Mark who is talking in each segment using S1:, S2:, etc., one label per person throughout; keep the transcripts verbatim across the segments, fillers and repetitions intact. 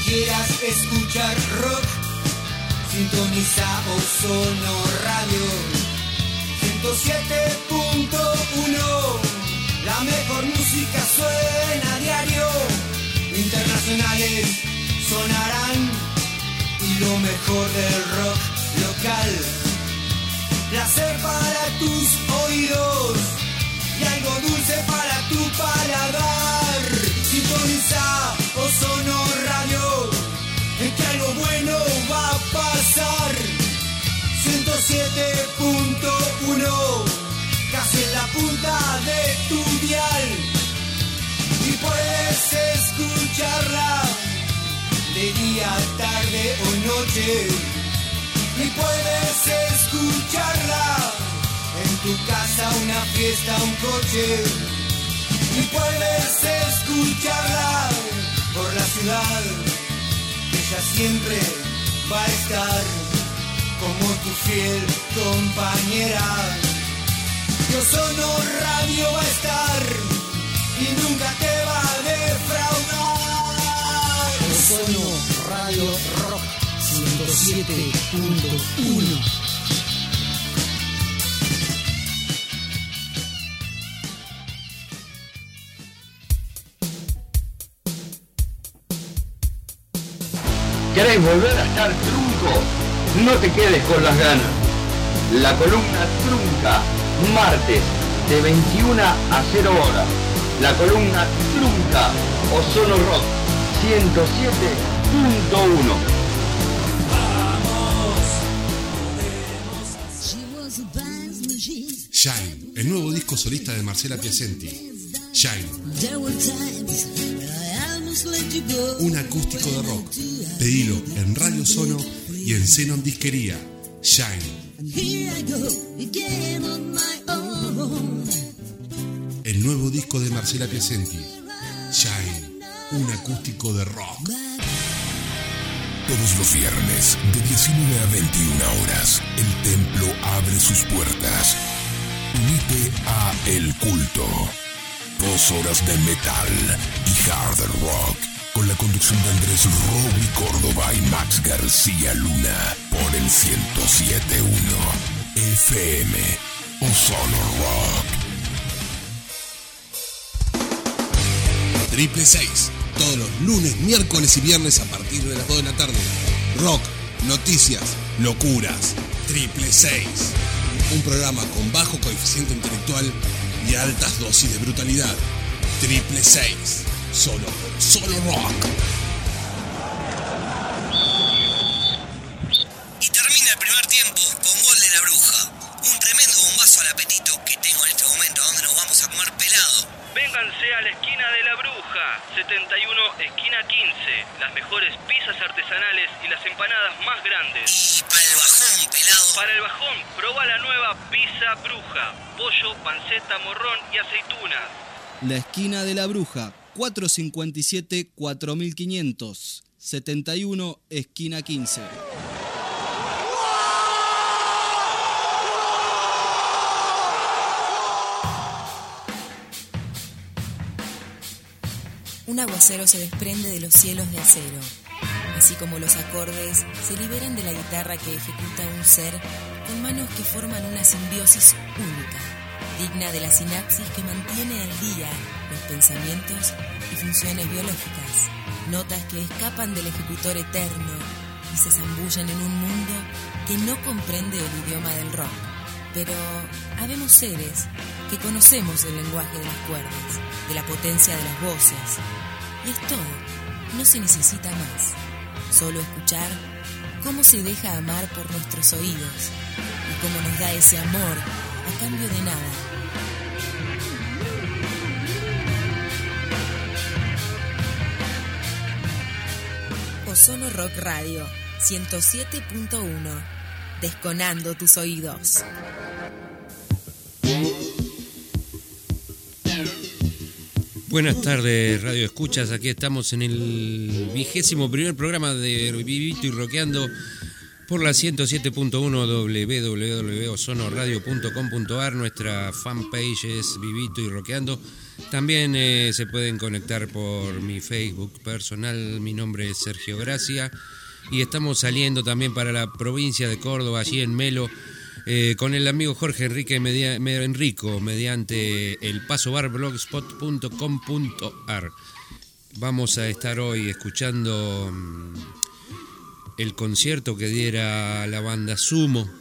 S1: quieras escuchar rock, sintoniza Ozono Radio ciento siete punto uno. La mejor música suena a diario, internacionales sonarán y lo mejor del rock local. Placer para tus oídos y algo dulce para tu paladar. Sintoniza Ozono Radio, es que algo bueno va a pasar. ciento siete punto uno, casi en la punta de tu dial. Y puedes escucharla de día, tarde o noche. Y puedes escucharla en tu casa, una fiesta, un coche. Y puedes escucharla por la ciudad, que ella siempre va a estar como tu fiel compañera. Y Ozono Radio va a estar y nunca te va a defraudar.
S2: Ozono Radio Rock ciento siete punto uno.
S3: ¿Querés volver a estar trunco? No te quedes con las ganas. La columna Trunca, martes de veintiuna a cero horas. La columna Trunca, Ozono Rock ciento siete punto uno.
S4: Shine, el nuevo disco solista de Marcela Piacenti. Shine. Un acústico de rock. Pedilo en Radio Ozono y en Xenon Disquería. Shine. El nuevo disco de Marcela Piacenti. Shine. Un acústico de rock.
S5: Todos los viernes, de diecinueve a veintiuna horas, el templo abre sus puertas. Unite a El Culto. Dos horas de metal y hard rock, con la conducción de Andrés Roby Córdoba y Max García Luna, por el ciento siete punto uno F M, Ozono Rock.
S4: Triple seis, todos los lunes, miércoles y viernes a partir de las dos de la tarde. Rock, noticias, locuras. Triple seis, un programa con bajo coeficiente intelectual y altas dosis de brutalidad. Triple seis, solo por Solo Rock.
S6: Y termina el primer tiempo con gol de la Bruja. Un tremendo bombazo al apetito que tengo en este momento, donde nos vamos a comer pelado.
S7: Vénganse a la esquina de la Bruja, setenta y uno esquina quince. Las mejores pizzas artesanales y las empanadas más grandes.
S6: Y para el bajón, pelado.
S7: Para el bajón, proba la nueva pizza Bruja. Pollo, panceta, morrón y aceitunas.
S8: La esquina de la Bruja, cuatrocientos cincuenta y siete cuatro mil quinientos, setenta y uno esquina quince.
S9: Un aguacero se desprende de los cielos de acero, así como los acordes se liberan de la guitarra que ejecuta un ser con manos que forman una simbiosis única, digna de la sinapsis que mantiene al día los pensamientos y funciones biológicas, notas que escapan del ejecutor eterno y se zambullen en un mundo que no comprende el idioma del rock. Pero habemos seres que conocemos el lenguaje de las cuerdas, de la potencia de las voces, y es todo, no se necesita más, solo escuchar cómo se deja amar por nuestros oídos y cómo nos da ese amor a cambio de nada. Ozono Rock Radio ciento siete punto uno, desconando tus oídos.
S10: Buenas tardes, Radio Escuchas. Aquí estamos en el vigésimo primer programa de Vivito y Rockeando por la ciento siete punto uno doble u doble u doble u punto sonoradio punto com punto a r, nuestra fanpage es Vivito y Rockeando. También eh, se pueden conectar por mi Facebook personal, mi nombre es Sergio Gracia, y estamos saliendo también para la provincia de Córdoba, allí en Melo, eh, con el amigo Jorge Enrique Media, Enrico, mediante el paso bar blogspot punto com punto a r. Vamos a estar hoy escuchando mmm, el concierto que diera la banda Sumo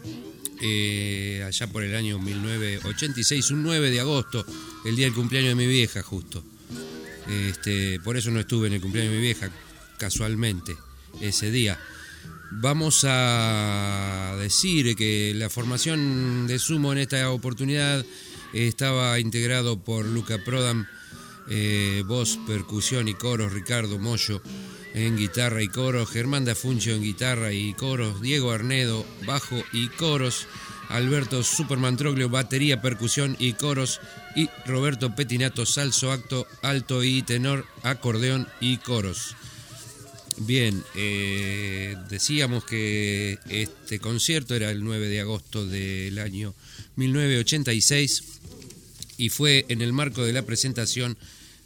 S10: eh, allá por el año mil novecientos ochenta y seis, un nueve de agosto, el día del cumpleaños de mi vieja justo. Este, por eso no estuve en el cumpleaños de mi vieja, casualmente, ese día. Vamos a decir que la formación de Sumo en esta oportunidad estaba integrado por Luca Prodan, eh, voz, percusión y coros, Ricardo Mollo en guitarra y coros, Germán Dafuncio en guitarra y coros, Diego Arnedo, bajo y coros, Alberto Superman Troglio, batería, percusión y coros, y Roberto Petinato, salso, acto, alto y tenor, acordeón y coros. Bien, eh, decíamos que este concierto era el nueve de agosto del año mil novecientos ochenta y seis y fue en el marco de la presentación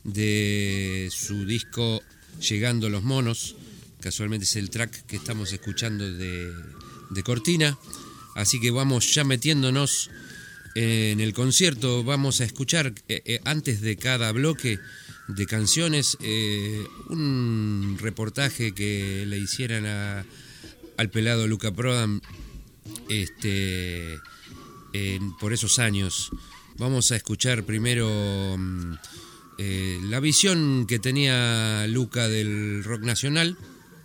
S10: de su disco Llegando los Monos. Casualmente es el track que estamos escuchando de, de cortina, así que vamos ya metiéndonos en el concierto. Vamos a escuchar eh, eh, antes de cada bloque de canciones eh, un reportaje que le hicieran a, al pelado Luca Prodan este, en, por esos años. Vamos a escuchar primero eh, la visión que tenía Luca del rock nacional,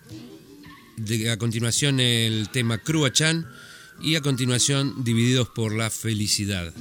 S10: de, a continuación el tema Cruachan y a continuación Divididos por la Felicidad.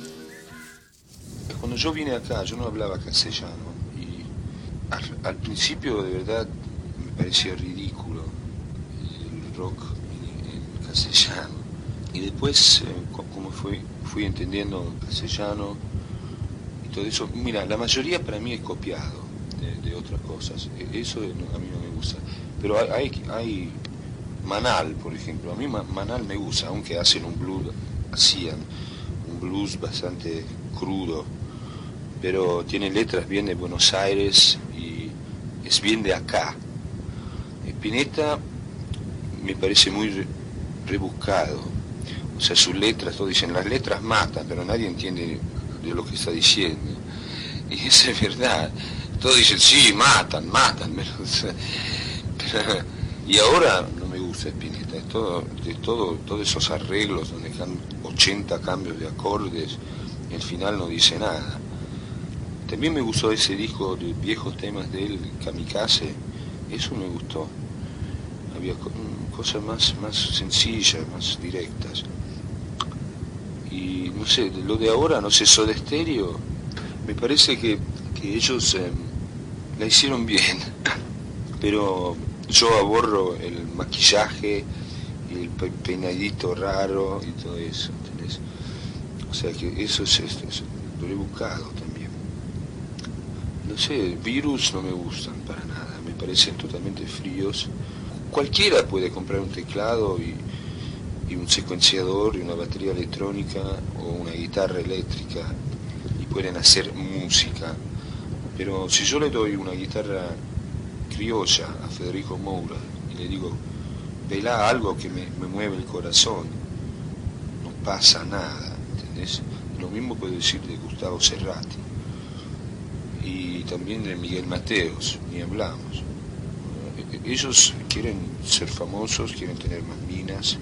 S11: Cuando yo vine acá yo no hablaba castellano. Al, al principio de verdad me parecía ridículo el rock en, en castellano, y después eh, como fui, fui entendiendo castellano y todo eso, mira, la mayoría para mí es copiado de, de otras cosas, eso a mí no me gusta, pero hay, hay Manal, por ejemplo, a mí Manal me gusta, aunque hacen un blues, hacían un blues bastante crudo, pero tiene letras bien de Buenos Aires y es bien de acá. Spinetta me parece muy re, rebuscado, o sea, sus letras, todos dicen, las letras matan, pero nadie entiende de lo que está diciendo, y eso es verdad, todos dicen, sí, matan, matan, pero, pero, y ahora no me gusta Spinetta, es todo, de todo, todos esos arreglos donde están ochenta cambios de acordes, y al final no dice nada. También me gustó ese disco de viejos temas de él, Kamikaze, eso me gustó. Había cosas más, más sencillas, más directas. Y no sé, lo de ahora, no sé, Soda Stereo, me parece que, que ellos eh, la hicieron bien, pero yo aborro el maquillaje y el peinadito raro y todo eso, ¿entendés? O sea que eso es, es, es lo he buscado también. No sé, Virus no me gustan para nada, me parecen totalmente fríos. Cualquiera puede comprar un teclado y, y un secuenciador y una batería electrónica o una guitarra eléctrica y pueden hacer música, pero si yo le doy una guitarra criolla a Federico Moura y le digo, velá algo que me, me mueve el corazón, no pasa nada, ¿entendés? Lo mismo puedo decir de Gustavo Cerati y también de Miguel Mateos, ni hablamos. Ellos quieren ser famosos, quieren tener más minas,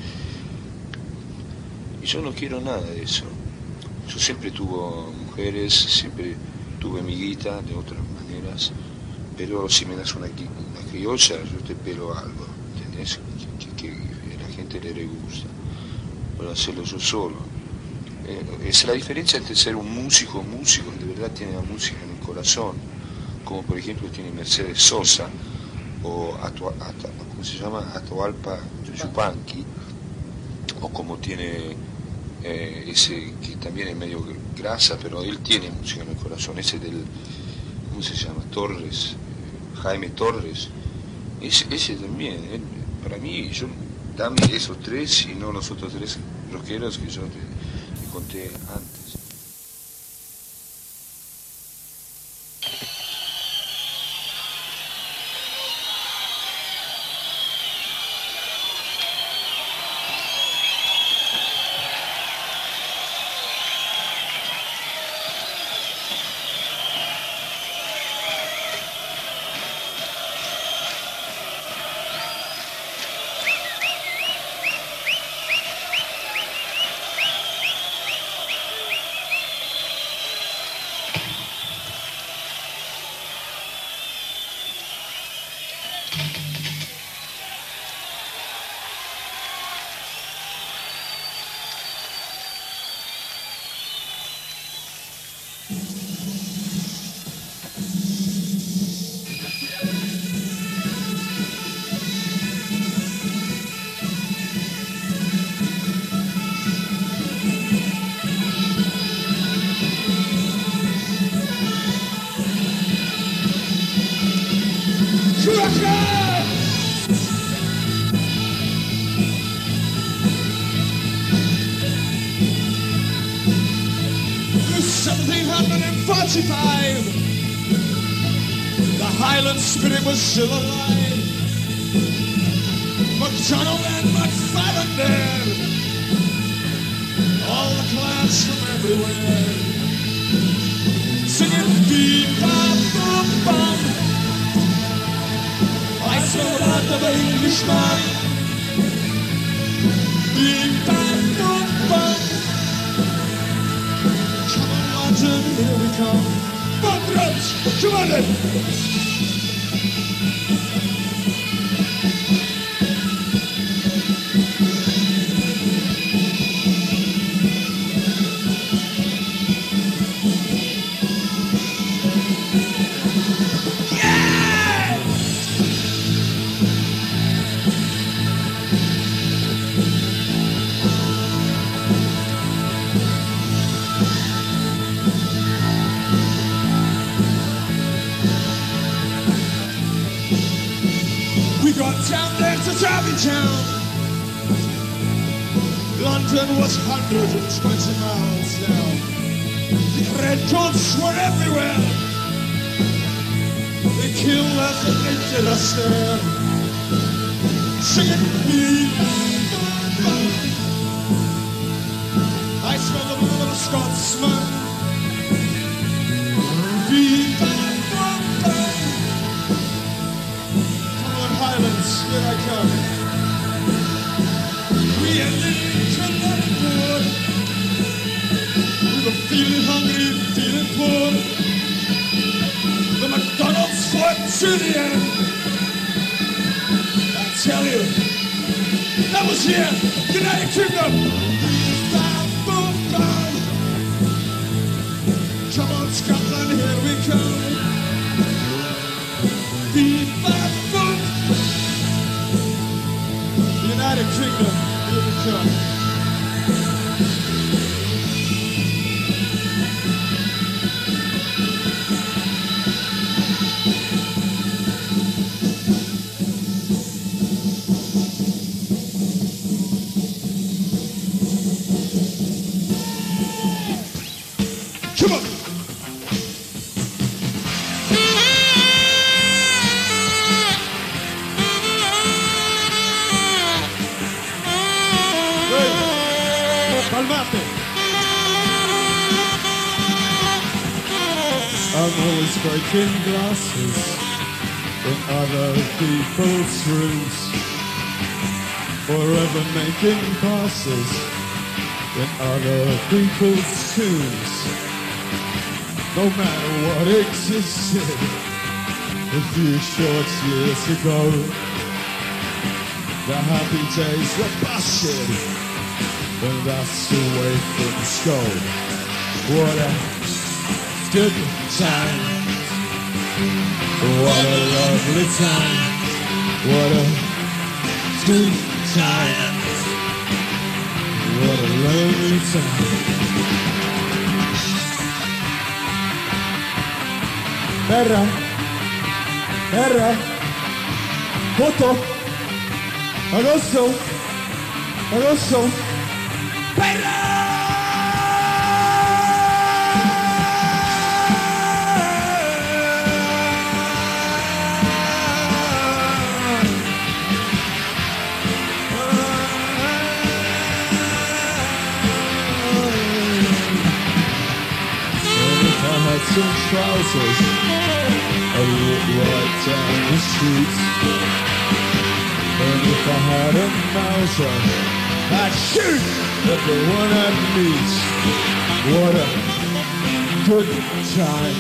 S11: y yo no quiero nada de eso. Yo siempre tuve mujeres, siempre tuve mi guita de otras maneras, pero si me das una, una criolla, yo te pelo algo, ¿entendés? Que, que, que a la gente le gusta, para hacerlo yo solo. Eh, es la diferencia entre ser un músico, músico, que de verdad tiene la música en el corazón, como por ejemplo tiene Mercedes Sosa, o Atua, Atua, ¿cómo se llama? Atahualpa Yupanqui, o como tiene eh, ese que también es medio grasa, pero él tiene música en el corazón, ese del, ¿cómo se llama? Torres, eh, Jaime Torres, ese, ese también, él, para mí, yo dame esos tres y no los otros tres rockeros que yo te, te conté antes.
S12: seventeen forty-five, the Highland spirit was still alive. MacDonald and McFadden there, all the clans from everywhere, singing beep-bop-boom-bum. I smell the blood of an Englishman. Beep-bop-boom-bum. Come on, London, here we come. Bunkers, come on then. Down there to Town. London was one hundred twenty miles down. The redcoats were everywhere. They killed us and they did us there. Singing beep. I smell the blood of a Scotsman. Beep. Highlands, here I come. We are living Connecticut. We were feeling hungry, feeling poor. The McDonald's fought to the end. I tell you, that was here, United Kingdom. Come on, Scotland, here we come. Beep, bop, boom. United Kingdom, here we come. Come on. I'm always breaking glasses in other people's rooms, forever making passes in other people's tombs. No matter what existed a few short years ago, the happy days were busted, and that's the way things go. What a good time, what a lovely time, what a good time, what a lovely time. Terra, terra, foto, agosto. Agosto. ¡Perra!
S13: Some trousers, I walk right down the street. And if I had a Mauser, I'd shoot everyone I meet. What a good time.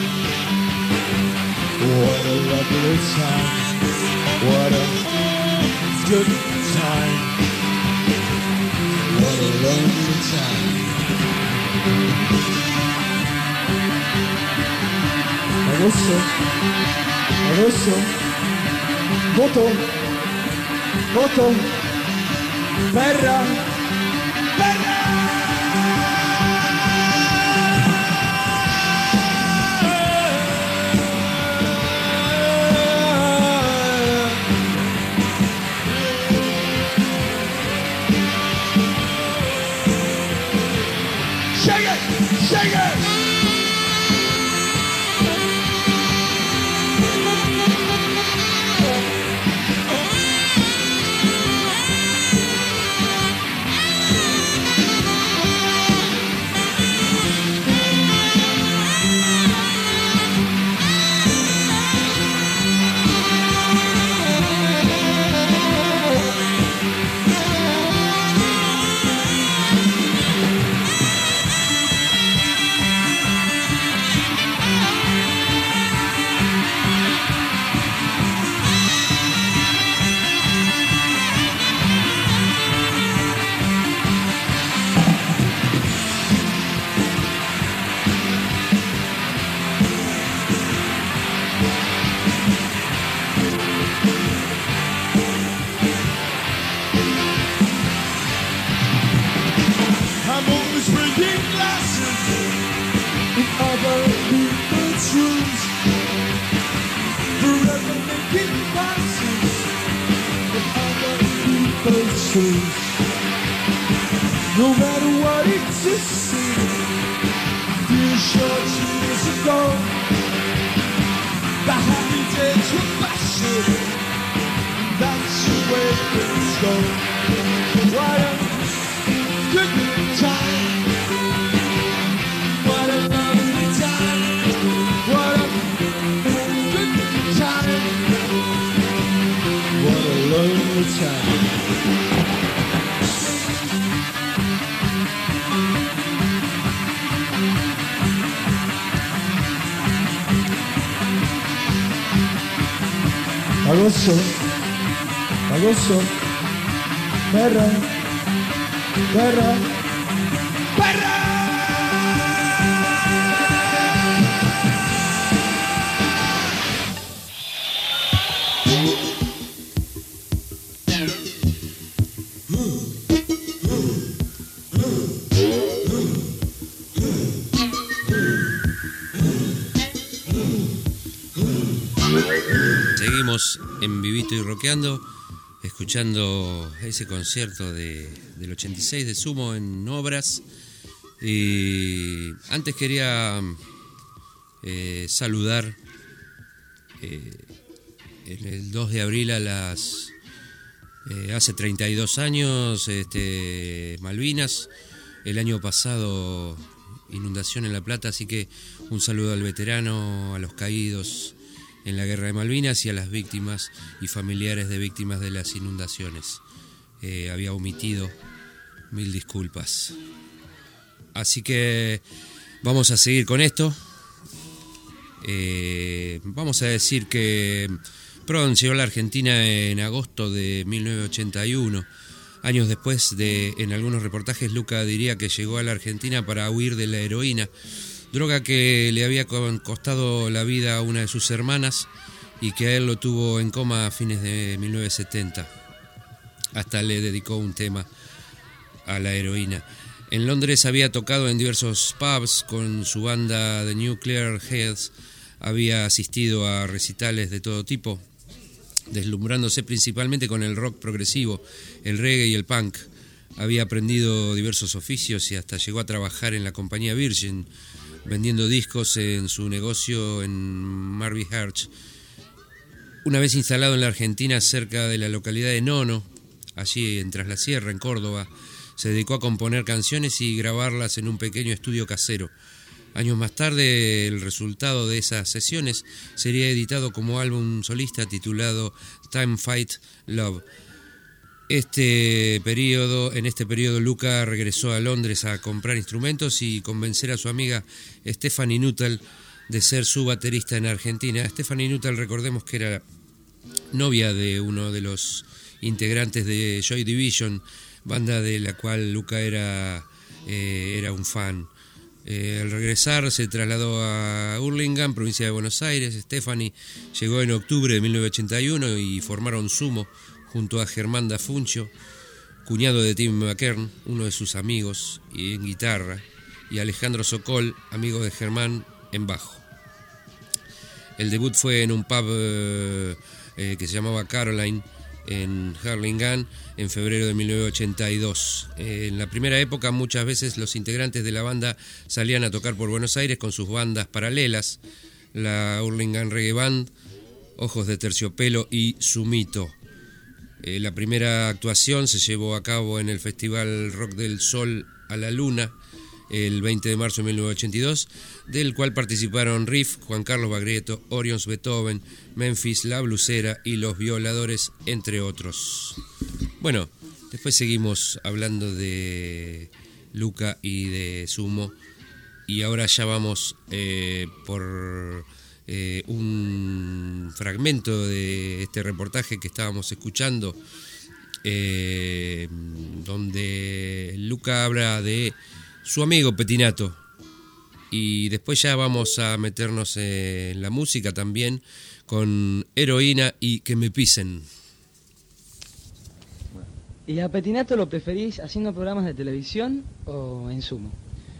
S13: What a lovely time. What a good time. What a lonely time.
S12: Agosto, agosto, voto, voto, perra, perra. Shake it, shake it.
S13: No matter what existed few short years ago, the happy days were bashing. That's the way things go. What a good time. What a lovely time. What a good time. What a lonely time.
S12: Agosto, agosto, perra, perra, perra.
S10: En Vivito y Rockeando, escuchando ese concierto de, del ochenta y seis de Sumo en Obras. Y antes quería eh, saludar eh, el dos de abril a las eh, hace treinta y dos años este, Malvinas, el año pasado inundación en La Plata, así que un saludo al veterano, a los caídos en la Guerra de Malvinas y a las víctimas y familiares de víctimas de las inundaciones. Eh, había omitido, mil disculpas. Así que vamos a seguir con esto. Eh, vamos a decir que Prodan llegó a la Argentina en agosto de mil novecientos ochenta y uno. Años después, de, en algunos reportajes, Luca diría que llegó a la Argentina para huir de la heroína, droga que le había costado la vida a una de sus hermanas y que a él lo tuvo en coma a fines de mil novecientos setenta. Hasta le dedicó un tema a la heroína. En Londres había tocado en diversos pubs con su banda The Nuclear Heads, había asistido a recitales de todo tipo, deslumbrándose principalmente con el rock progresivo, el reggae y el punk. había aprendido diversos oficios y hasta llegó a trabajar en la compañía Virgin, vendiendo discos en su negocio en Marby Herch. Una vez instalado en la Argentina, cerca de la localidad de Nono, allí en Tras la Sierra, en Córdoba, se dedicó a componer canciones y grabarlas en un pequeño estudio casero. Años más tarde, el resultado de esas sesiones sería editado como álbum solista titulado Time Fight Love. Este periodo, en este periodo, Luca regresó a Londres a comprar instrumentos y convencer a su amiga Stephanie Nuttall de ser su baterista en Argentina. Stephanie Nuttall, recordemos que era novia de uno de los integrantes de Joy Division, banda de la cual Luca era, eh, era un fan. Eh, al regresar se trasladó a Hurlingham, provincia de Buenos Aires. Stephanie llegó en octubre de mil novecientos ochenta y uno y formaron Sumo junto a Germán da Funcho, cuñado de Tim McKern, uno de sus amigos, y en guitarra, y Alejandro Sokol, amigo de Germán, en bajo. El debut fue en un pub eh, eh, que se llamaba Caroline, en Hurlingham, en febrero de mil novecientos ochenta y dos. Eh, en la primera época, muchas veces los integrantes de la banda salían a tocar por Buenos Aires con sus bandas paralelas, la Hurlingham Reggae Band, Ojos de Terciopelo y Sumito. Eh, la primera actuación se llevó a cabo en el Festival Rock del Sol a la Luna, el veinte de marzo de mil novecientos ochenta y dos, del cual participaron Riff, Juan Carlos Baglietto, Orions Beethoven, Memphis, La Blusera y Los Violadores, entre otros. Bueno, después seguimos hablando de Luca y de Sumo, y ahora ya vamos eh, por eh, un fragmento de este reportaje que estábamos escuchando, eh, donde Luca habla de su amigo Pettinato, y después ya vamos a meternos en la música también con Heroína y Que me pisen.
S14: ¿Y a Pettinato lo preferís haciendo programas de televisión o en Sumo?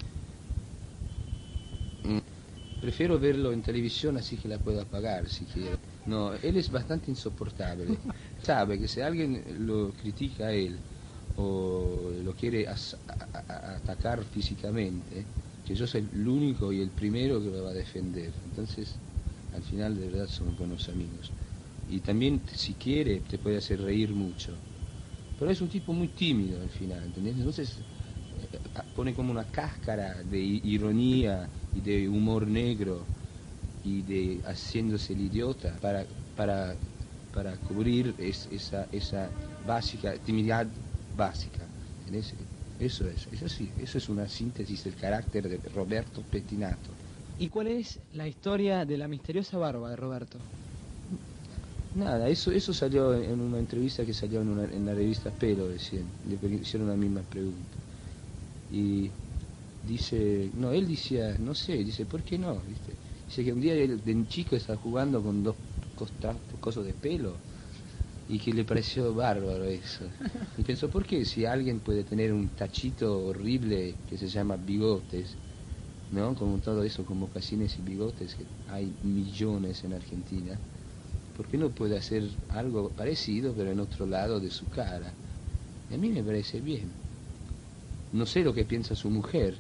S11: Prefiero verlo en televisión, así que la puedo apagar si quiero. No, él es bastante insoportable. Sabe que si alguien lo critica a él o lo quiere as- a- a- atacar físicamente, que yo soy el único y el primero que lo va a defender. Entonces, al final de verdad somos buenos amigos. Y también, si quiere, te puede hacer reír mucho. Pero es un tipo muy tímido al final, ¿entendés? Entonces eh, pone como una cáscara de ironía y de humor negro y de haciéndose el idiota para, para, para cubrir es, esa, esa básica timidez básica. ¿Entendés? Eso es, eso sí, eso es una síntesis del carácter de Roberto Pettinato.
S14: ¿Y cuál es la historia de la misteriosa barba de Roberto?
S11: Nada, eso eso salió en una entrevista que salió en, una, en la revista Pelo recién, le hicieron la misma pregunta. Y dice, no, él decía, no sé, dice, ¿por qué no? ¿Viste? Dice que un día él, de chico estaba jugando con dos costas, cosas de pelo y que le pareció bárbaro eso. Y pensó, ¿por qué si alguien puede tener un tachito horrible que se llama bigotes, ¿no? Como todo eso, con mocasines y bigotes, que hay millones en Argentina, ¿por qué no puede hacer algo parecido pero en otro lado de su cara? Y a mí me parece bien. No sé lo que piensa su mujer.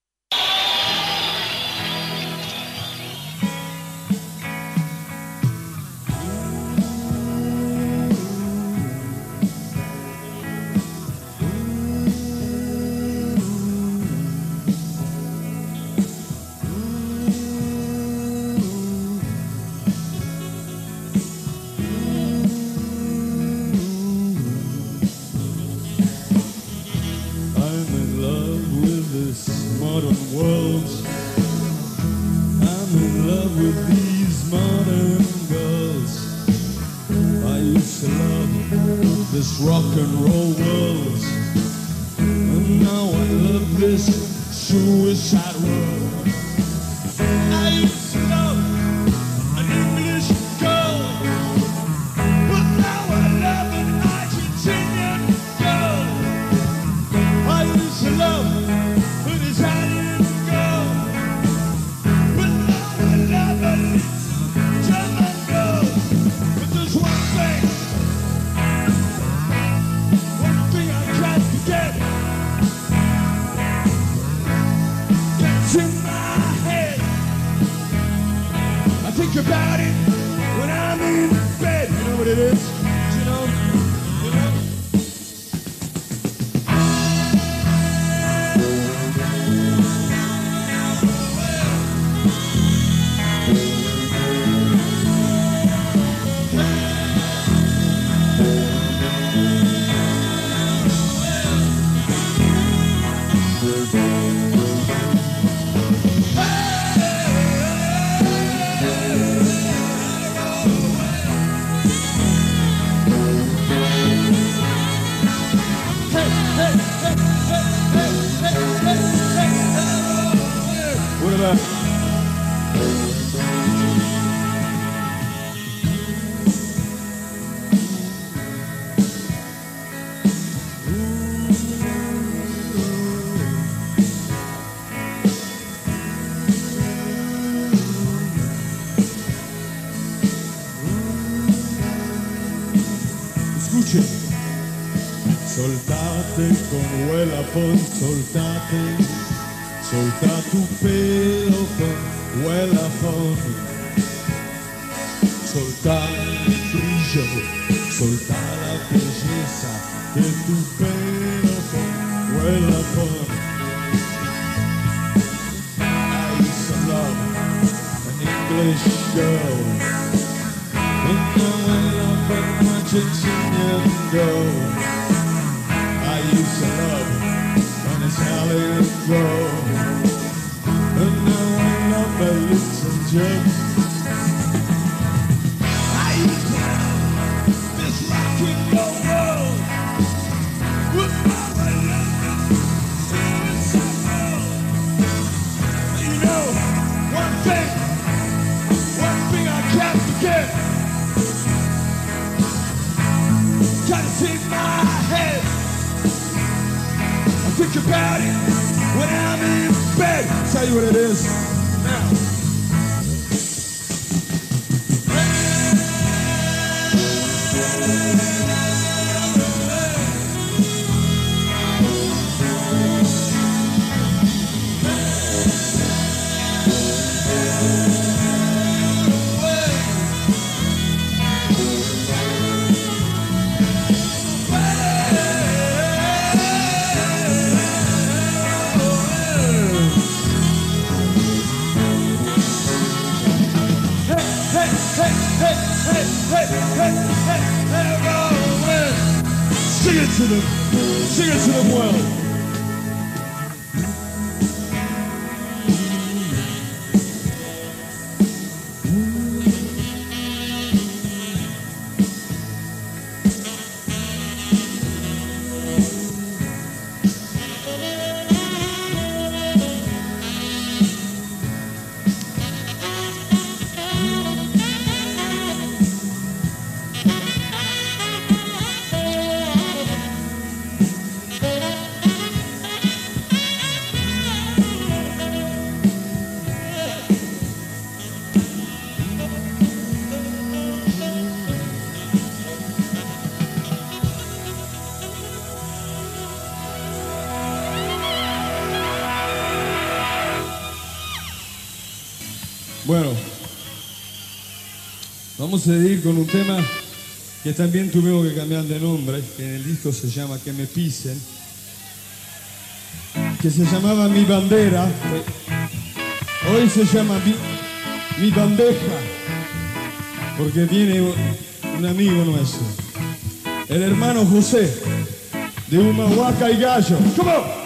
S13: Rock and roll world, and now I love this suicide world. I used to love an English girl, but now I love an Argentinian girl. I used to love an Italian girl, but now I love a German girl. But there's one thing. One thing I can't forget. it's in my head. I think about it when I'm in bed. You know what it is? You know? You know? What about? Escuche. Soltate con huela por soltate. Solta tu pelo con Wellafon, solta el brillo, solta la belleza de tu pelo con Wellafon. I used to love an English girl, and now Wellafon watches enseñando. I used to love an Italian girl. And now I love my little Jim. I used to love this rock and roll world with my love and soul. You know, one thing, one thing I can't forget. Try to see my head. I think about it when I'm in bed. I'll tell you what it is now. Sing it to them, sing it to them well. Bueno, vamos a seguir con un tema que también tuvimos que cambiar de nombre, que en el disco se llama Que me pisen, que se llamaba Mi Bandera, hoy se llama Mi, Mi Bandeja, porque viene un amigo nuestro, el hermano José, de Humahuaca y Gallo. ¡Come on!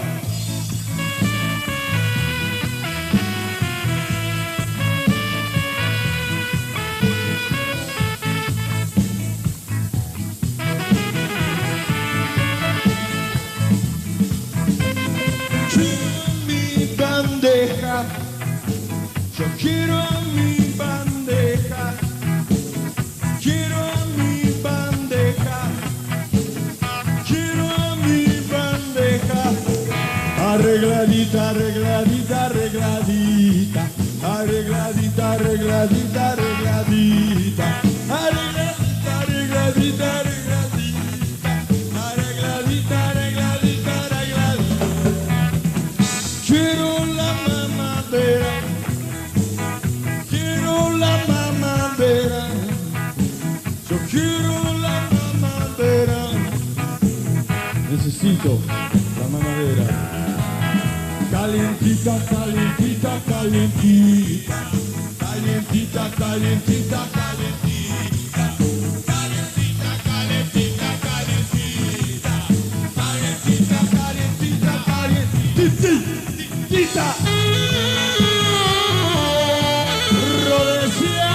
S13: Yo quiero a mi bandeja, quiero a mi bandeja, quiero a mi bandeja, arregladita, arregladita, arregladita, arregladita, arregladita, arregladita, arregladita, arregladita, arregladita, arregladita, arregladita, arregladita. Quiero la mamá
S12: calientito, la mamadera. Calientita, calientita, calientita. Calientita, calientita, calientita. Calientita, calientita, calientita. Calientita, calientita, calientita. Rodecía.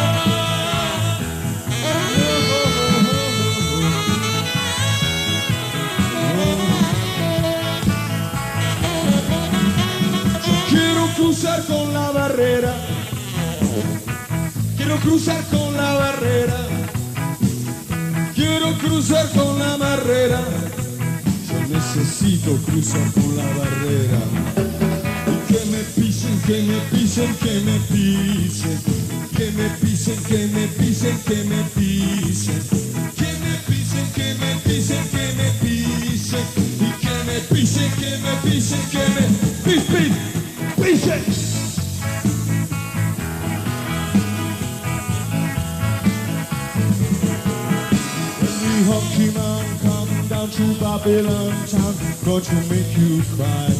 S12: Quiero cruzar con la barrera. Quiero cruzar con la barrera. Quiero cruzar con la barrera. Yo necesito cruzar con la barrera. Y que me pisen, que me pisen, que me pisen. Que me pisen, que me pisen, que me pisen. Que me pisen, que me pisen, que me pisen. Y que me pisen, que me pisen, que me pisen. Pisen. Honky man, come down to Babylon town. Going to make you cry.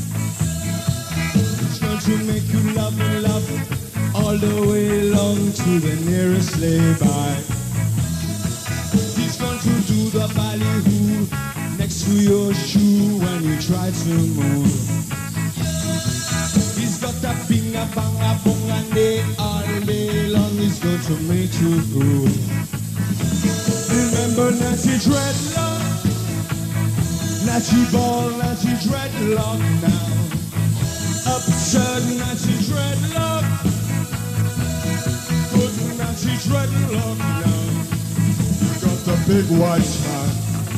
S12: It's going to make you love and love all the way along to the nearest lay-by. He's going to do the ballyhoo next to your shoe when you try to move. He's got that binga banga bong and day all day long. He's going to make you cool. Remember Nancy Dreadlock, Nancy Ball, Nancy Dreadlock now. Absurd Nancy Dreadlock, good Nancy Dreadlock now. You got the big white man,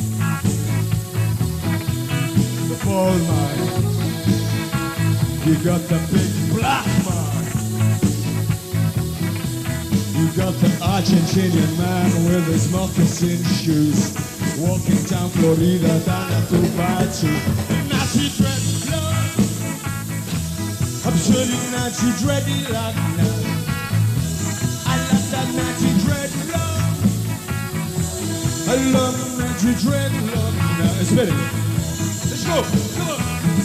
S12: the bald man. You got the big black man. You got the Argentinian man with his moccasin shoes, walking down Florida down at Tupachu. Nazi dreadlock, absolute Nazi dreadlock now. I love that Nazi dreadlock. I love Nazi dreadlock now. It's better. Let's go. Come on.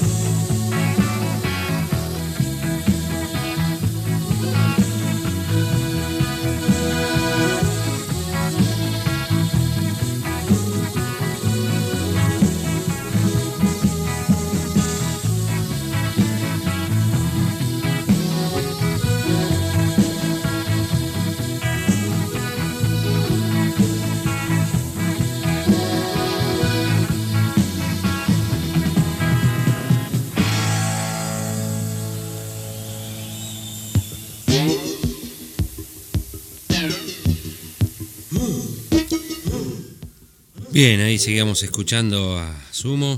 S10: Bien, ahí seguimos escuchando a Sumo,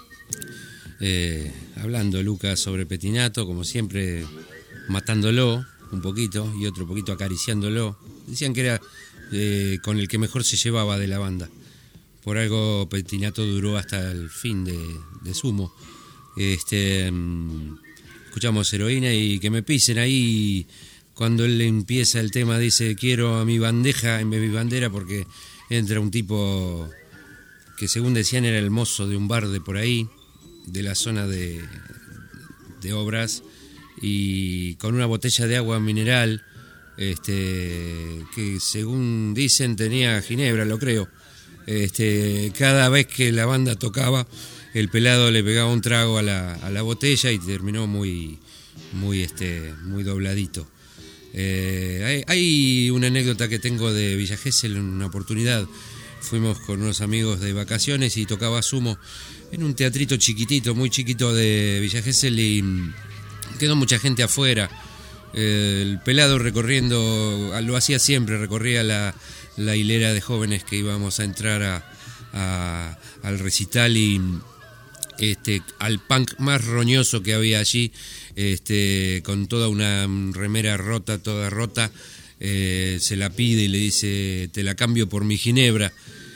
S10: eh, hablando Lucas sobre Pettinato, como siempre matándolo un poquito y otro poquito acariciándolo. Decían que era eh, con el que mejor se llevaba de la banda. Por algo Pettinato duró hasta el fin de, de Sumo. Este, escuchamos Heroína y Que me pisen ahí. Cuando él empieza el tema dice quiero a mi bandeja, en mi bandera, porque entra un tipo que según decían era el mozo de un bar de por ahí, de la zona de, de Obras, y con una botella de agua mineral, este, que según dicen tenía ginebra, lo creo. Este, cada vez que la banda tocaba, el pelado le pegaba un trago a la, a la botella y terminó muy, muy, este, muy dobladito. Eh, hay, hay una anécdota que tengo de Villa Gesell. En una oportunidad fuimos con unos amigos de vacaciones y tocaba Sumo en un teatrito chiquitito, muy chiquito de Villa Gesell, y quedó mucha gente afuera. Eh, el pelado recorriendo, lo hacía siempre, recorría la, la hilera de jóvenes que íbamos a entrar a, a, al recital y este, al punk más roñoso que había allí. Este, con toda una remera rota, toda rota, eh, se la pide y le dice te la cambio por mi ginebra,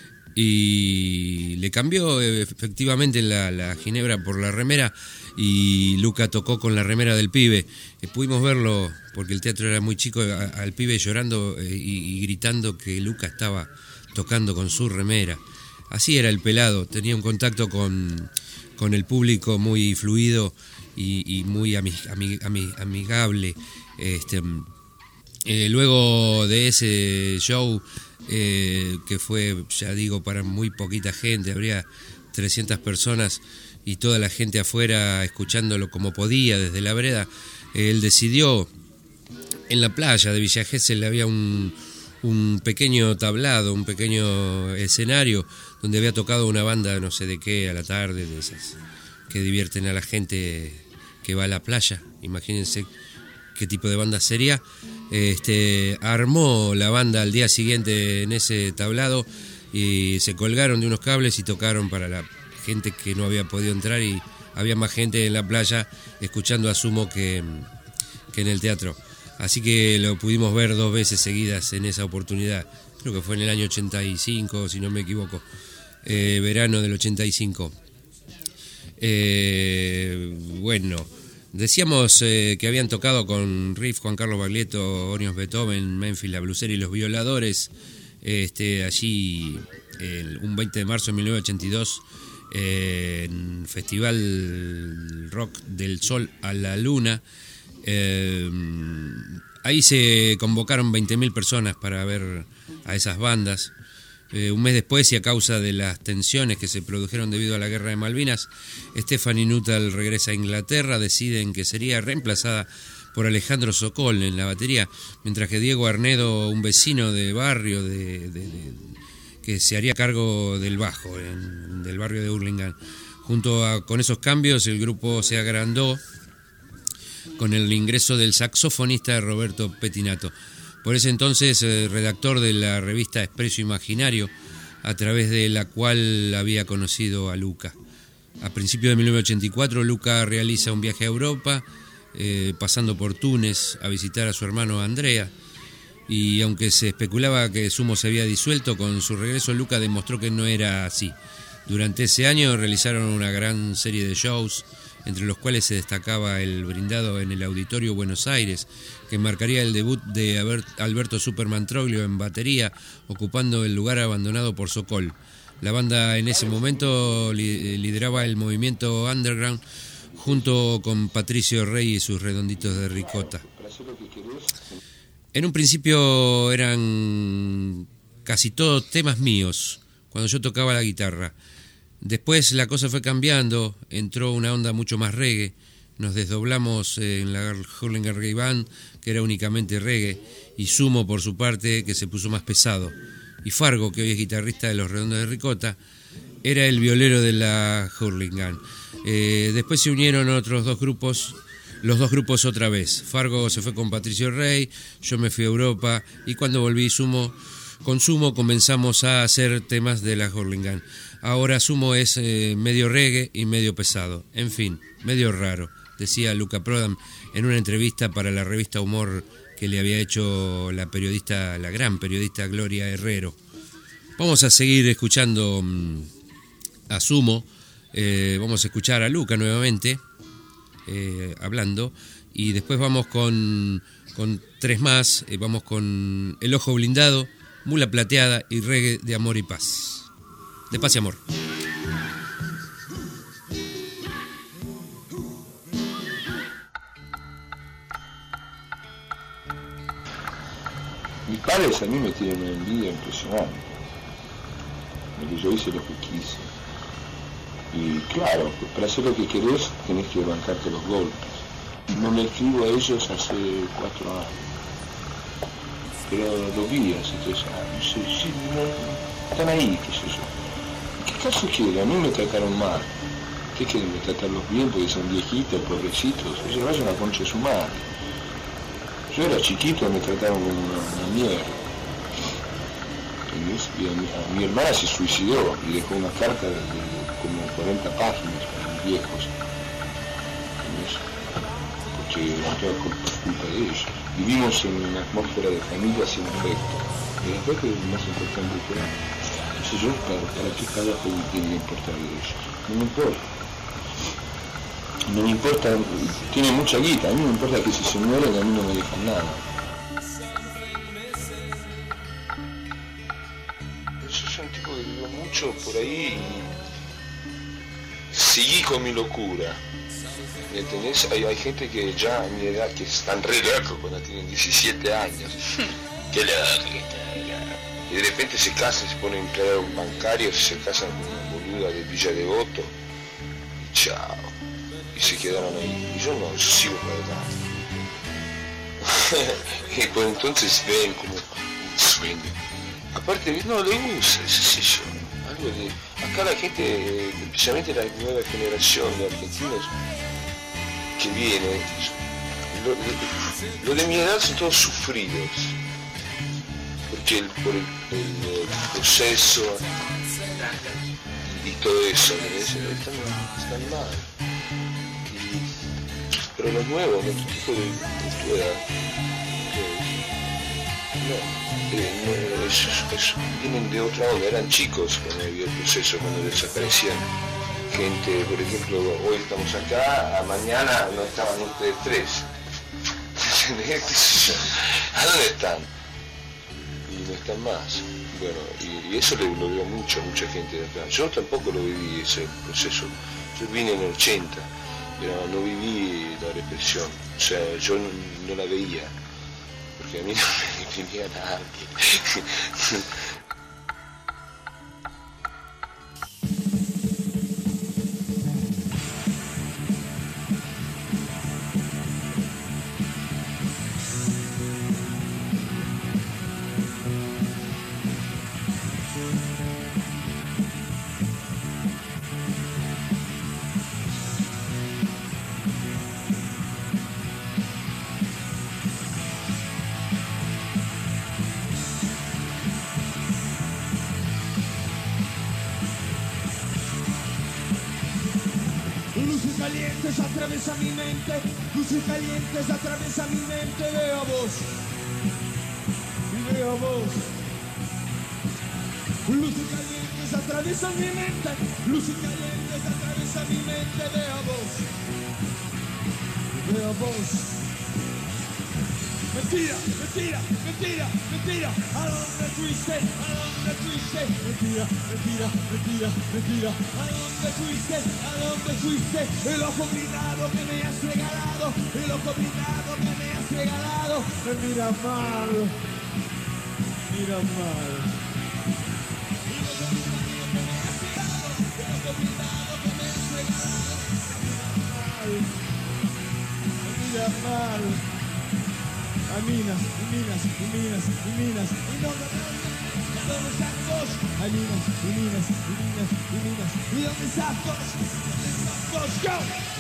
S10: y le cambió efectivamente la, la ginebra por la remera, y Luca tocó con la remera del pibe. Eh, pudimos verlo porque el teatro era muy chico, a, al pibe llorando eh, y, y gritando que Luca estaba tocando con su remera. así era el Pelado, tenía un contacto con, con el público muy fluido y, y muy amig, amig, amig, amigable. Este, eh, luego de ese show, eh, que fue, ya digo, para muy poquita gente, habría trescientas personas y toda la gente afuera escuchándolo como podía desde la vereda, eh, él decidió, en la playa de Villa Gesell había un, un pequeño tablado, un pequeño escenario donde había tocado una banda no sé de qué a la tarde, de esas que divierten a la gente que va a la playa. Imagínense qué tipo de banda sería. Este, armó la banda al día siguiente en ese tablado y se colgaron de unos cables y tocaron para la gente que no había podido entrar, y había más gente en la playa escuchando a Sumo que, que en el teatro. Así que lo pudimos ver dos veces seguidas en esa oportunidad. Creo que fue en el año ochenta y cinco, si no me equivoco, eh, verano del ochenta y cinco. Eh, bueno, decíamos eh, que habían tocado con Riff, Juan Carlos Baglietto, Orion Beethoven, Memphis La Blusera y Los Violadores, este, allí el, un veinte de marzo de mil novecientos ochenta y dos, eh, en Festival Rock del Sol a la Luna. Eh, ahí se convocaron veinte mil personas para ver a esas bandas. Eh, un mes después, y a causa de las tensiones que se produjeron debido a la guerra de Malvinas, Stephanie Nuttall regresa a Inglaterra. Deciden que sería reemplazada por Alejandro Sokol en la batería, mientras que Diego Arnedo, un vecino de barrio de, de, de, que se haría cargo del bajo en, del barrio de Hurlingham. Junto a, con esos cambios, el grupo se agrandó con el ingreso del saxofonista Roberto Pettinato, por ese entonces eh, redactor de la revista Expreso Imaginario, a través de la cual había conocido a Luca. A principios de mil novecientos ochenta y cuatro, Luca realiza un viaje a Europa, eh, pasando por Túnez a visitar a su hermano Andrea, y aunque se especulaba que Sumo se había disuelto, con su regreso Luca demostró que no era así. Durante ese año realizaron una gran serie de shows, entre los cuales se destacaba el brindado en el Auditorio Buenos Aires, que marcaría el debut de Alberto Superman Troglio en batería, ocupando el lugar abandonado por Sokol. La banda en ese momento lideraba el movimiento underground junto con Patricio Rey y sus Redonditos de Ricota. En un principio eran casi todos temas míos, cuando yo tocaba la guitarra. Después la cosa fue cambiando, entró una onda mucho más reggae, nos desdoblamos en la Hurlingham Reggae Band, que era únicamente reggae, y Sumo, por su parte, que se puso más pesado. Y Fargo, que hoy es guitarrista de Los Redondos de Ricota, era el violero de la Hurlingham. Eh, después se unieron otros dos grupos, los dos grupos otra vez. Fargo se fue con Patricio Rey, yo me fui a Europa, y cuando volví Sumo, con Sumo comenzamos a hacer temas de la Hurlingham. Ahora Sumo es eh, medio reggae y medio pesado, en fin, medio raro, decía Luca Prodan en una entrevista para la revista Humor que le había hecho la periodista, la gran periodista Gloria Herrero. Vamos a seguir escuchando um, a Sumo, eh, vamos a escuchar a Luca nuevamente eh, hablando, y después vamos con, con tres más, eh, vamos con El Ojo Blindado, Mula Plateada y Reggae de Amor y Paz. De paz y amor.
S11: Mis padres a mí me tienen una envidia impresionante. Lo que yo hice lo que quise. Y claro, para hacer lo que querés tenés que bancarte los golpes. No me escribo a ellos hace cuatro años. Pero lo vi hace tres años. Sí, sí, no, están ahí, qué sé yo. ¿Qué caso quieren? A mí me trataron mal. ¿Qué quieren? ¿Me tratarlos bien porque son viejitos, pobrecitos? Ellos vayan a la concha de su madre. Yo era chiquito y me trataron como una, una mierda. ¿Entendés? Y a mi, a mi hermana se suicidó y dejó una carta de, de como cuarenta páginas para mis viejos. ¿Entendés? Porque era toda culpa de ellos. Vivimos en una atmósfera de familia sin afecto. El afecto es lo más importante que hay. Entonces yo, ¿para, para qué carajo me tiene que importar de ellos? No me importa. No me importa, tiene mucha guita, a mí no me importa que si se mueren a mí no me dejan nada. Yo soy un tipo que vivió mucho mucho por ahí y seguí con mi locura. ¿Me entendés? Hay, hay gente que ya a mi edad que están re locos cuando tienen diecisiete años. Qué loco que está. Y de repente se casan, se ponen empleados bancarios, se casan con una boluda de Villa Devoto. Y chao. Y se quedaron ahí. Y yo no, yo sigo para adelante. Y pues entonces ven como un sueño. Aparte, no le gusta, ese sé yo. Algo de. Acá la gente, especialmente la nueva generación de argentinos que viene, lo, lo, lo de mi edad son todos sufridos. Porque el, por el, el, el proceso y todo eso, están, están mal. Y, pero los nuevos, los tipos de, de tu edad, no, eh, no eso, eso, vienen de otra onda, eran chicos cuando había el proceso, cuando desaparecían gente, por ejemplo, hoy estamos acá, a mañana no estaban ustedes tres. ¿A dónde están? No están más. Bueno, y, y eso lo, lo veo mucho a mucha gente de acá. Yo tampoco lo viví ese proceso. Yo vine en el ochenta, pero no viví la represión. O sea, yo no, no la veía, porque a mí no me reprimía nadie.
S12: Atraviesa mi mente, luces calientes atraviesa mi mente, veo a vos, y veo a vos. Luces calientes atraviesan mi mente, luces calientes atraviesan mi mente, veo a vos, y veo a vos. Mentira, mentira, mentira, mentira, ¿a dónde fuiste? ¿A dónde fuiste? Mentira, mentira, mentira, mentira, ¿a dónde fuiste? ¿A dónde fuiste? El ojo blindado que me has regalado, el ojo blindado que me has regalado, me mira mal, mira mal. El ojo blindado que me has regalado, el ojo blindado que me has regalado, me mira mal. A minas, y minas, y minas, y minas, y no, no, no, ¿dónde están vos? A minas, y minas, y minas, y minas, ¿y dónde están vos? ¿Dónde están vos? ¡Go!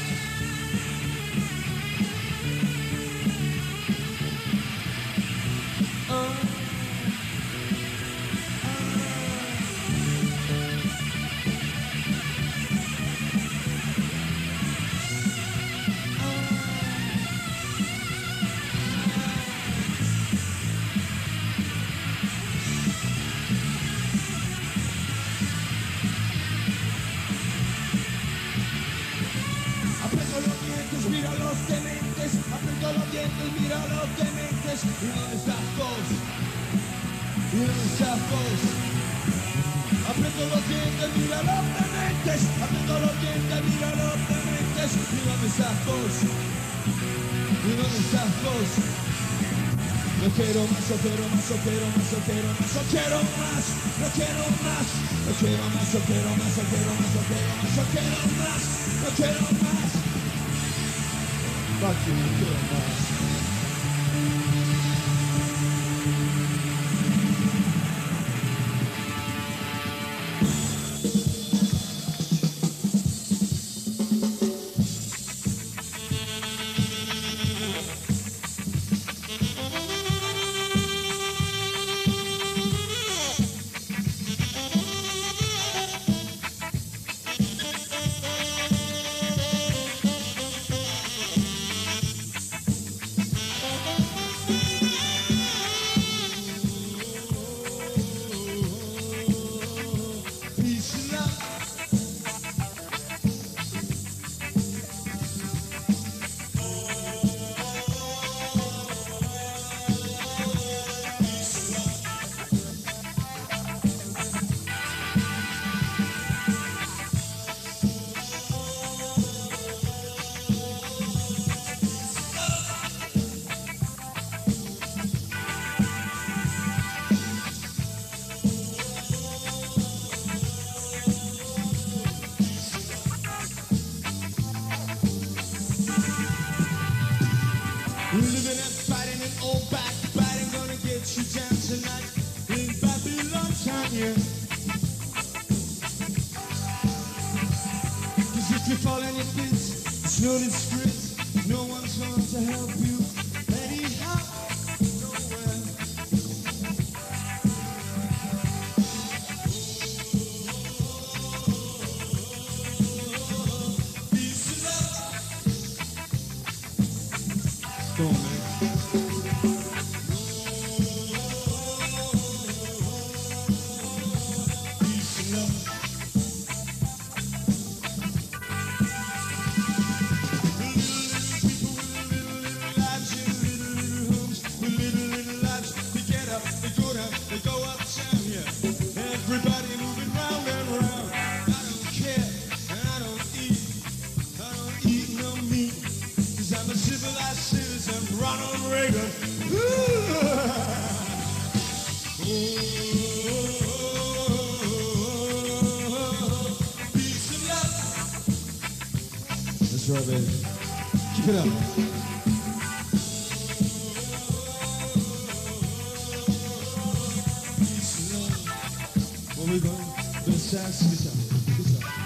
S12: No quiero más, yo quiero más, yo quiero más, yo quiero más, yo quiero más, no quiero más, no quiero más, yo quiero más, yo quiero más, yo quiero más, yo quiero más, no quiero más. Fuck you, no quiero más. It's no disgrace, no one's going to help you anyhow, nowhere. Peace and love. Go on, man. That's right, baby. Keep it up. Where we going? To the side, to the side. To the side.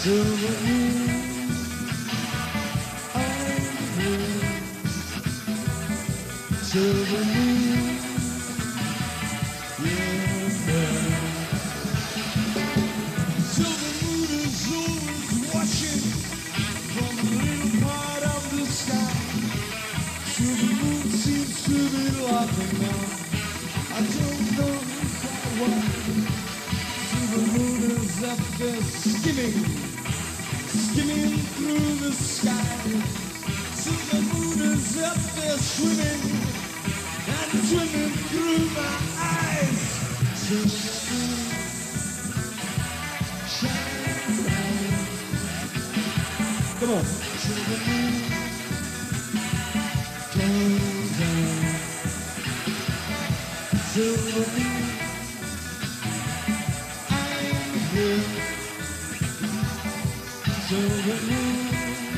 S12: Silver moon, silver moon, yeah, silver moon is always watching from a little part of the sky. Silver moon seems to be laughing now. I don't know quite why. Silver moon is up there skimming, skimming through the sky. Silver moon is up there swimming and swimming through my eyes. Silver moon, shine bright. Come on. Silver moon, turn down. Silver moon, I'm here. Silver moon,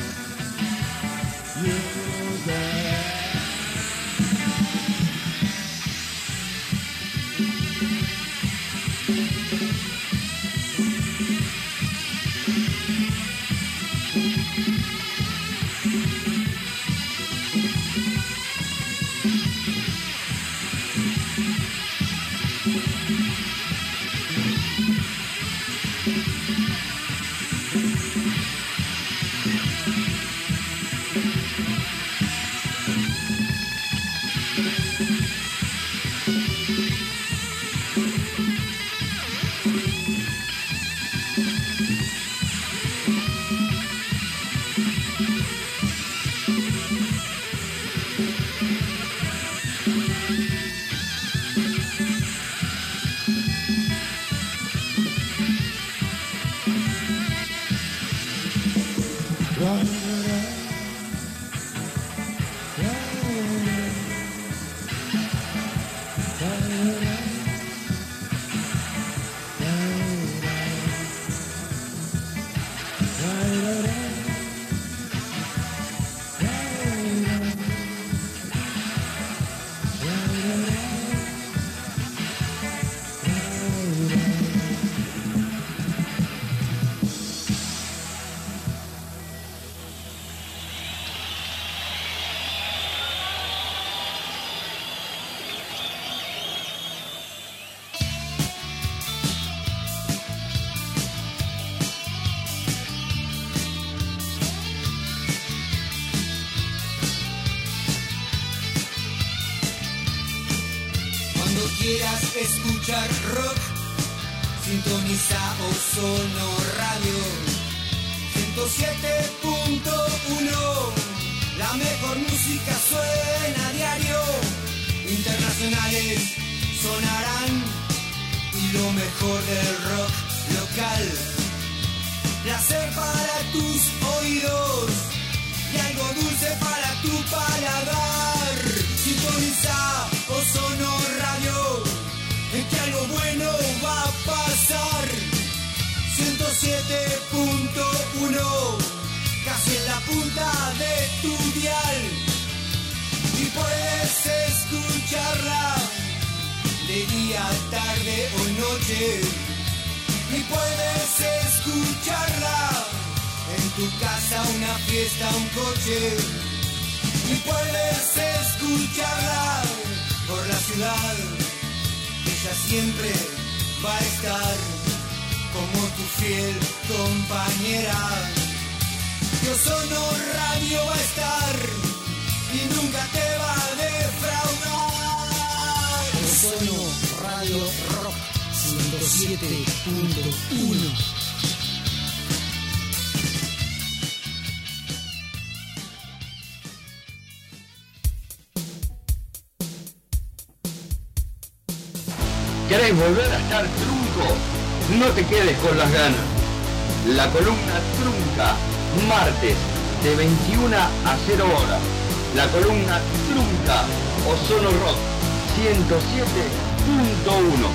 S12: you're there.
S1: Quieras escuchar rock, sintoniza Ozono Radio ciento siete punto uno. La mejor música suena a diario, internacionales sonarán y lo mejor del rock local. Placer para tus oídos y algo dulce para tu paladar. Sintoniza Ozono Radio, en que algo bueno va a pasar. ciento siete punto uno, casi en la punta de tu dial. Y puedes escucharla de día, tarde o noche. Y puedes escucharla en tu casa, una fiesta, un coche. Y puedes escucharla por la ciudad, ella siempre va a estar como tu fiel compañera. Y Ozono Radio va a estar y nunca te va a defraudar.
S2: Ozono Radio Rock ciento siete punto uno.
S3: ¿Querés volver a estar trunco? No te quedes con las ganas. La columna trunca, martes de veintiuna a cero horas. La columna trunca, Ozono Rock ciento siete punto uno.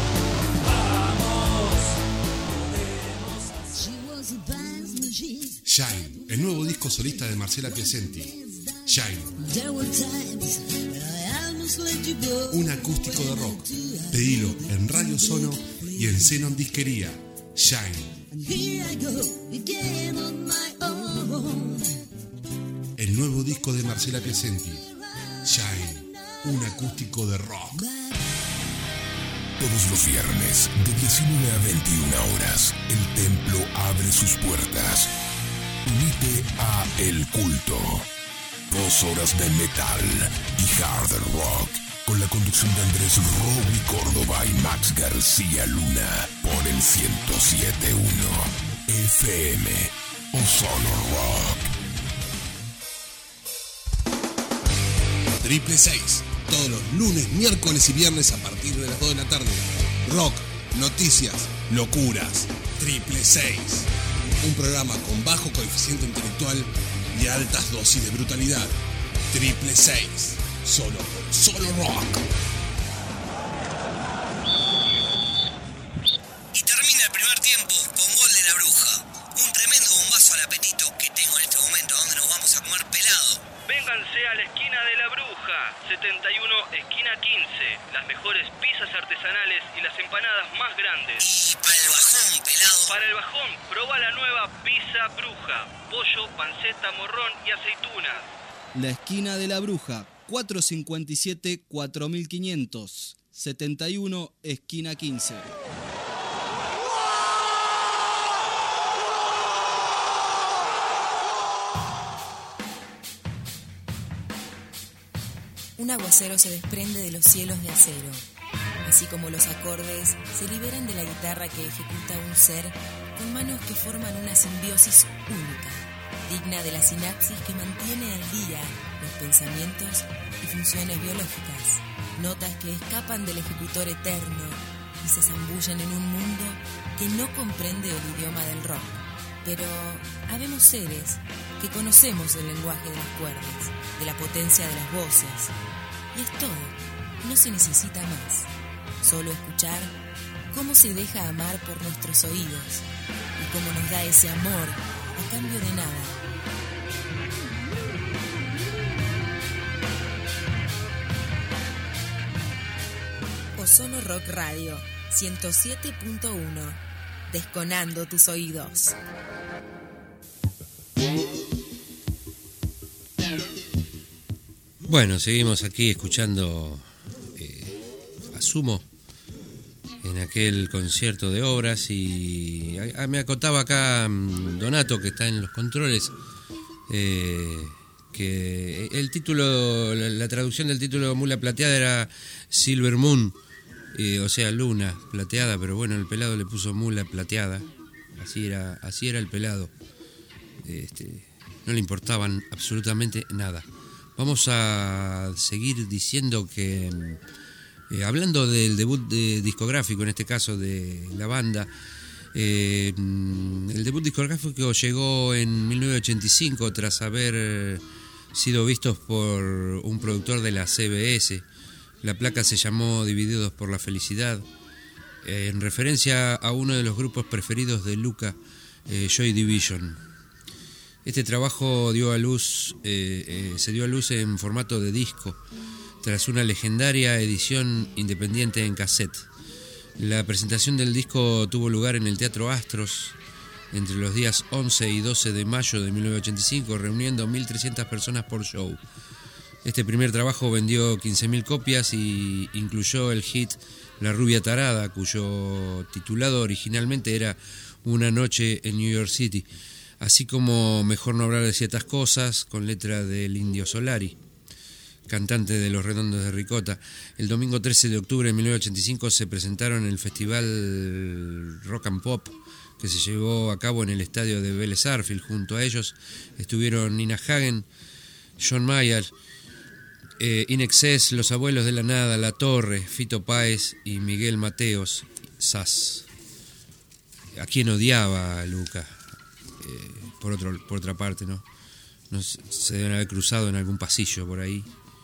S4: Shine, el nuevo disco solista de Marcela Piacenti. Shine. Un acústico de rock. Pedilo en Radio Ozono y en Xenon Disquería. Shine. El nuevo disco de Marcela Piacenti, Shine, un acústico de rock.
S5: Todos los viernes, de diecinueve a veintiuna horas, el templo abre sus puertas. Unite a El Culto. Dos horas de metal y hard rock, con la conducción de Andrés Roby Córdoba y Max García Luna, por el ciento siete punto uno F M, Ozono Rock.
S4: Triple seis, todos los lunes, miércoles y viernes a partir de las dos de la tarde. Rock, noticias, locuras. Triple seis, un programa con bajo coeficiente intelectual y altas dosis de brutalidad. Triple seis, solo por Solo Rock.
S6: Y termina el primer tiempo con gol de la Bruja. Un tremendo bombazo al apetito que tengo en este momento, donde nos vamos a comer pelado.
S7: Vénganse a la esquina de la Bruja, setenta y uno esquina quince. Las mejores pizzas artesanales y las empanadas más grandes.
S6: Y para el bajón, pelado.
S7: Para el bajón, proba la nueva pizza Bruja. Pollo, panceta, morrón y aceitunas.
S8: La esquina de la Bruja, cuatrocientos cincuenta y siete cuatro mil quinientos, setenta y uno esquina quince.
S9: Un aguacero se desprende de los cielos de acero, así como los acordes se liberan de la guitarra que ejecuta un ser con manos que forman una simbiosis única, digna de la sinapsis que mantiene al día los pensamientos y funciones biológicas, notas que escapan del ejecutor eterno y se zambullen en un mundo que no comprende el idioma del rock. Pero habemos seres que conocemos el lenguaje de las cuerdas, de la potencia de las voces. Y es todo, no se necesita más. Solo escuchar cómo se deja amar por nuestros oídos y cómo nos da ese amor a cambio de nada. Ozono Rock Radio, ciento siete punto uno. Desconando tus oídos.
S10: Bueno, seguimos aquí escuchando eh, a Sumo en aquel concierto de obras y a, a, me acotaba acá um, Donato, que está en los controles, eh, que el título, la, la traducción del título Mula Plateada era Silver Moon, eh, o sea, luna plateada, pero bueno, el pelado le puso Mula Plateada, así era, así era el pelado, este, no le importaban absolutamente nada. Vamos a seguir diciendo que, eh, hablando del debut de discográfico, en este caso de la banda, eh, el debut discográfico llegó en mil novecientos ochenta y cinco tras haber sido vistos por un productor de la C B S. La placa se llamó Divididos por la Felicidad, eh, en referencia a uno de los grupos preferidos de Luca, eh, Joy Division. Este trabajo dio a luz, eh, eh, se dio a luz en formato de disco, tras una legendaria edición independiente en cassette. La presentación del disco tuvo lugar en el Teatro Astros entre los días once y doce de mayo de mil novecientos ochenta y cinco, reuniendo mil trescientas personas por show. Este primer trabajo vendió quince mil copias y incluyó el hit La Rubia Tarada, cuyo titulado originalmente era Una noche en New York City, así como Mejor no hablar de ciertas cosas, con letra del Indio Solari, cantante de Los Redondos de Ricota. El domingo trece de octubre de mil novecientos ochenta y cinco se presentaron en el Festival Rock and Pop, que se llevó a cabo en el estadio de Vélez Sarsfield. Junto a ellos estuvieron Nina Hagen, John Mayer, eh, In Excess, Los Abuelos de la Nada, La Torre, Fito Páez y Miguel Mateos, Sass. ¿A quién odiaba a Luca? Eh, por, otro, por otra parte, ¿no? no se deben haber cruzado en algún pasillo por ahí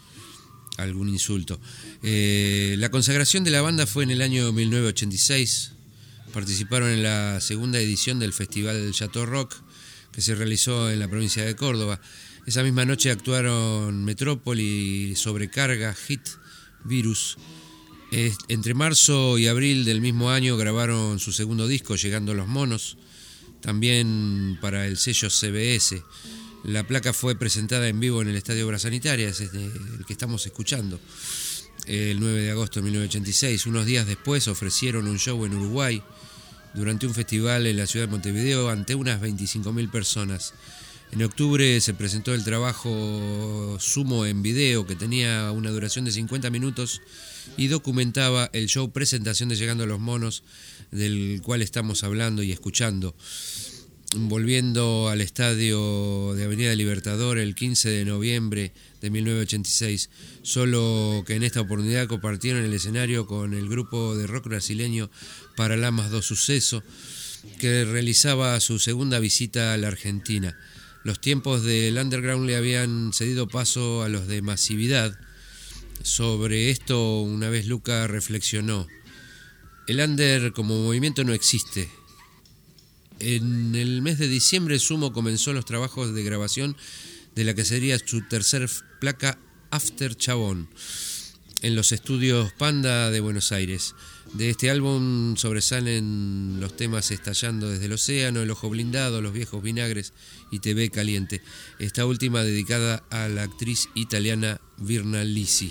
S10: algún insulto. Eh, la consagración de la banda fue en el año mil novecientos ochenta y seis. Participaron en la segunda edición del Festival Chateau Rock, que se realizó en la provincia de Córdoba. Esa misma noche actuaron Metrópoli, Sobrecarga, Hit, Virus. Eh, entre marzo y abril del mismo año grabaron su segundo disco, Llegando los Monos. también para el sello C B S. La placa fue presentada en vivo en el Estadio Obras Sanitarias, es el que estamos escuchando, el nueve de agosto de mil novecientos ochenta y seis. Unos días después ofrecieron un show en Uruguay durante un festival en la ciudad de Montevideo ante unas veinticinco mil personas. En octubre se presentó el trabajo Sumo en video, que tenía una duración de cincuenta minutos y documentaba el show Presentación de Llegando a los Monos, del cual estamos hablando y escuchando. Volviendo al estadio de Avenida Libertador el quince de noviembre de mil novecientos ochenta y seis, solo que en esta oportunidad compartieron el escenario con el grupo de rock brasileño Paralamas do Sucesso, que realizaba su segunda visita a la Argentina. Los tiempos del underground le habían cedido paso a los de masividad. Sobre esto, una vez Luca reflexionó: el under como movimiento no existe. En el mes de diciembre, Sumo comenzó los trabajos de grabación de la que sería su tercer placa, After Chabón, en los estudios Panda de Buenos Aires. De este álbum sobresalen los temas Estallando desde el Océano, El Ojo Blindado, Los Viejos Vinagres y T V Caliente, esta última dedicada a la actriz italiana Virna Lisi.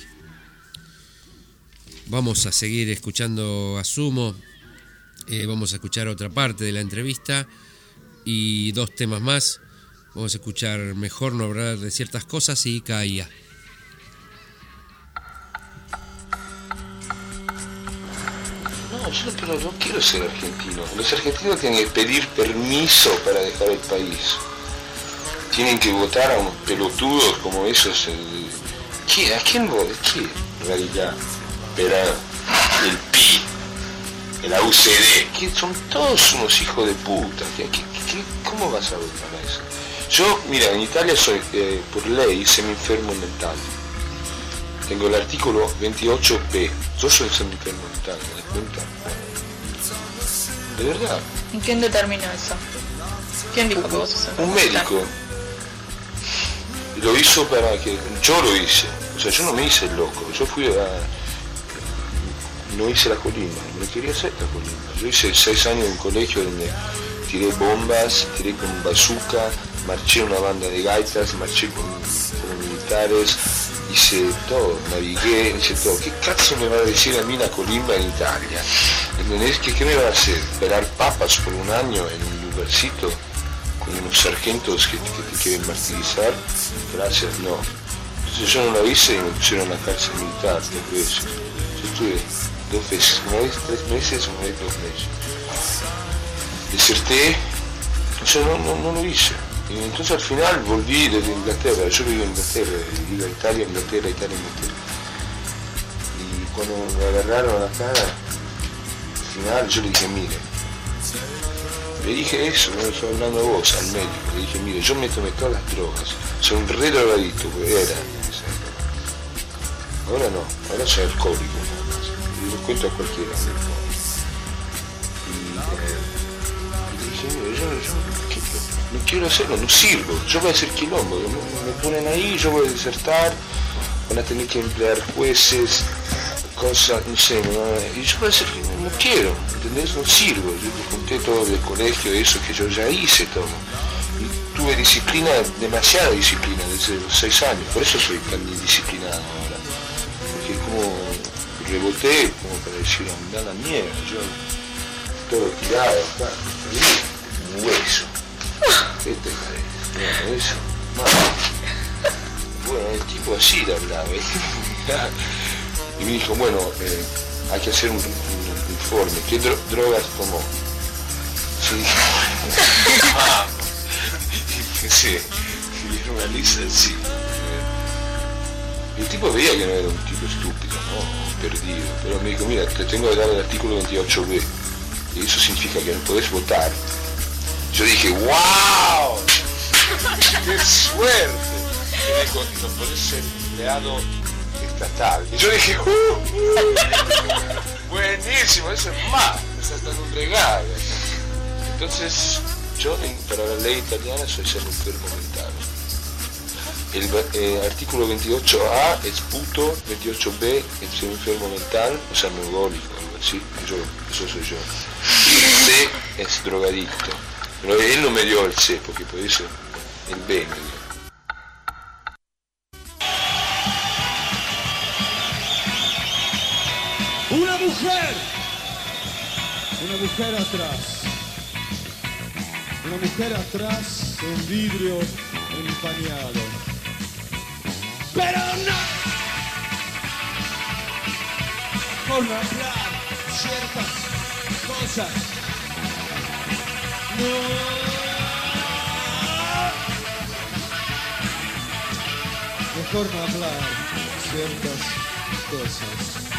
S10: Vamos a seguir escuchando a Sumo, eh, vamos a escuchar otra parte de la entrevista y dos temas más. Vamos a escuchar Mejor no hablar de ciertas cosas y Caía.
S11: No, yo pero no quiero ser argentino. Los argentinos tienen que pedir permiso para dejar el país. Tienen que votar a unos pelotudos como esos. El... ¿Qué? ¿A quién votas? ¿Qué? En realidad. Pero el P I, la U C D, que son todos unos hijos de puta. ¿Qué, qué, qué, ¿Cómo vas a votar a eso? Yo, mira, en Italia soy, eh, por ley, semi-enfermo mental. Tengo el artículo veintiocho B. Yo soy semi-enfermo mental, ¿me das cuenta? De verdad.
S15: ¿Y quién determinó eso? ¿Quién dijo que vos sos enfermo?
S11: Un médico. Lo hizo para que... Yo lo hice. O sea, yo no me hice el loco. Yo fui a... No hice la colimba. No quería hacer la colimba. Yo hice seis años en un colegio donde tiré bombas, tiré con bazooka, marché en una banda de gaitas, marché con, con militares, hice todo, navigué, hice todo. ¿Qué cazzo me va a decir a mí la colimba en Italia? ¿Entendés? ¿Qué, qué me va a hacer? ¿Esperar papas por un año en un lugarcito con unos sargentos que, que te quieren martirizar? Gracias, no. Entonces yo no lo hice y me pusieron a la cárcel militar dos veces. Yo estuve dos veces, una vez tres meses, una vez dos meses. Deserté, o sea, no, no, no lo hice. Y entonces al final volví desde Inglaterra. Yo vivo en Inglaterra, iba a Italia, Inglaterra, Italia, Inglaterra. Y cuando me agarraron a la cara, al final yo le dije, mire, le dije eso, no estoy hablando a vos, al médico, le dije, mire, yo me tomé todas las drogas, soy un re drogadito, porque era. Ahora no, ahora soy alcohólico, y lo cuento a cualquiera. Y eh, le dije, mire, yo, yo ¿qué, qué? no quiero hacerlo, no sirvo, yo voy a hacer quilombo, me, me ponen ahí, yo voy a desertar, van a tener que emplear jueces, cosas, no sé, no, y yo voy a hacer, no quiero, ¿entendés? No sirvo, yo me junté todo del colegio, eso que yo ya hice todo, y tuve disciplina, demasiada disciplina desde los seis años, por eso soy tan indisciplinado ahora, porque como reboté, como para decir, anda la mierda, yo todo tirado acá, un hueso. ¿Qué te parece? Bueno, eso, no. Bueno, el tipo así le hablaba, ¿eh? Y me dijo, bueno, eh, hay que hacer un, un, un informe. ¿Qué dro drogas tomó? Yo dije, bueno, vamos. Y empecé, y era una lista así. Y el tipo veía que no era un tipo estúpido, ¿no? Perdido. Pero me dijo, mira, te tengo que dar el artículo veintiocho B. Y eso significa que no podés votar. Yo dije, ¡wow! ¡Qué suerte! Y me dijo, no podés ser empleado estatal. Y yo dije, ¡uh! uh buenísimo, eso es más, eso es un regalo. Entonces, yo, para la ley italiana, soy ser enfermo mental. El eh, artículo veintiocho A es puto, veintiocho B es ser enfermo mental, o sea, neurológico, algo así. Yo, eso soy yo. Y C es drogadicto. No, él no me dio el C, porque por eso el B me dio.
S12: Una mujer, una mujer atrás, una mujer atrás en vidrio empañado. Pero no, por no hablar ciertas cosas. No, mejor no hablar ciertas cosas.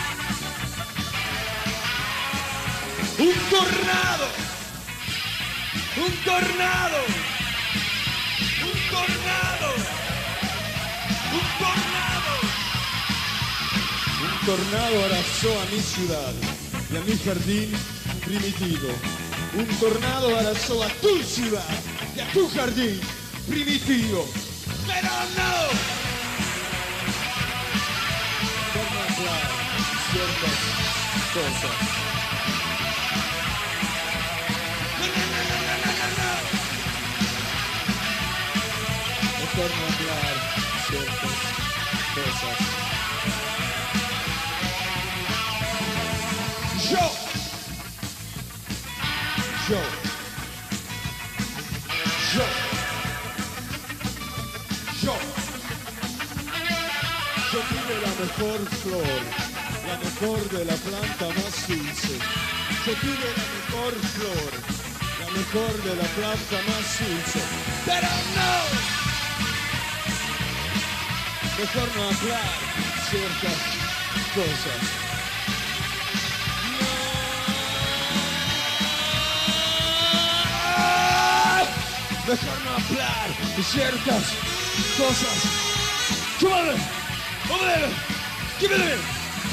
S12: Un tornado, un tornado, un tornado, un tornado. Un tornado arrasó a mi ciudad y a mi jardín primitivo. Un tornado arrasó a tu ciudad y a tu jardín primitivo. Pero no. Por no hablar ciertas cosas. Mejor no hablar ciertas cosas. Yo, yo, yo, yo, yo tuve la mejor flor, la mejor de la planta más dulce. Yo tuve la mejor flor, la mejor de la planta más dulce. Pero no. Mejor no hablar ciertas cosas. No. Mejor no hablar ciertas cosas. Come on, over there, give it a minute.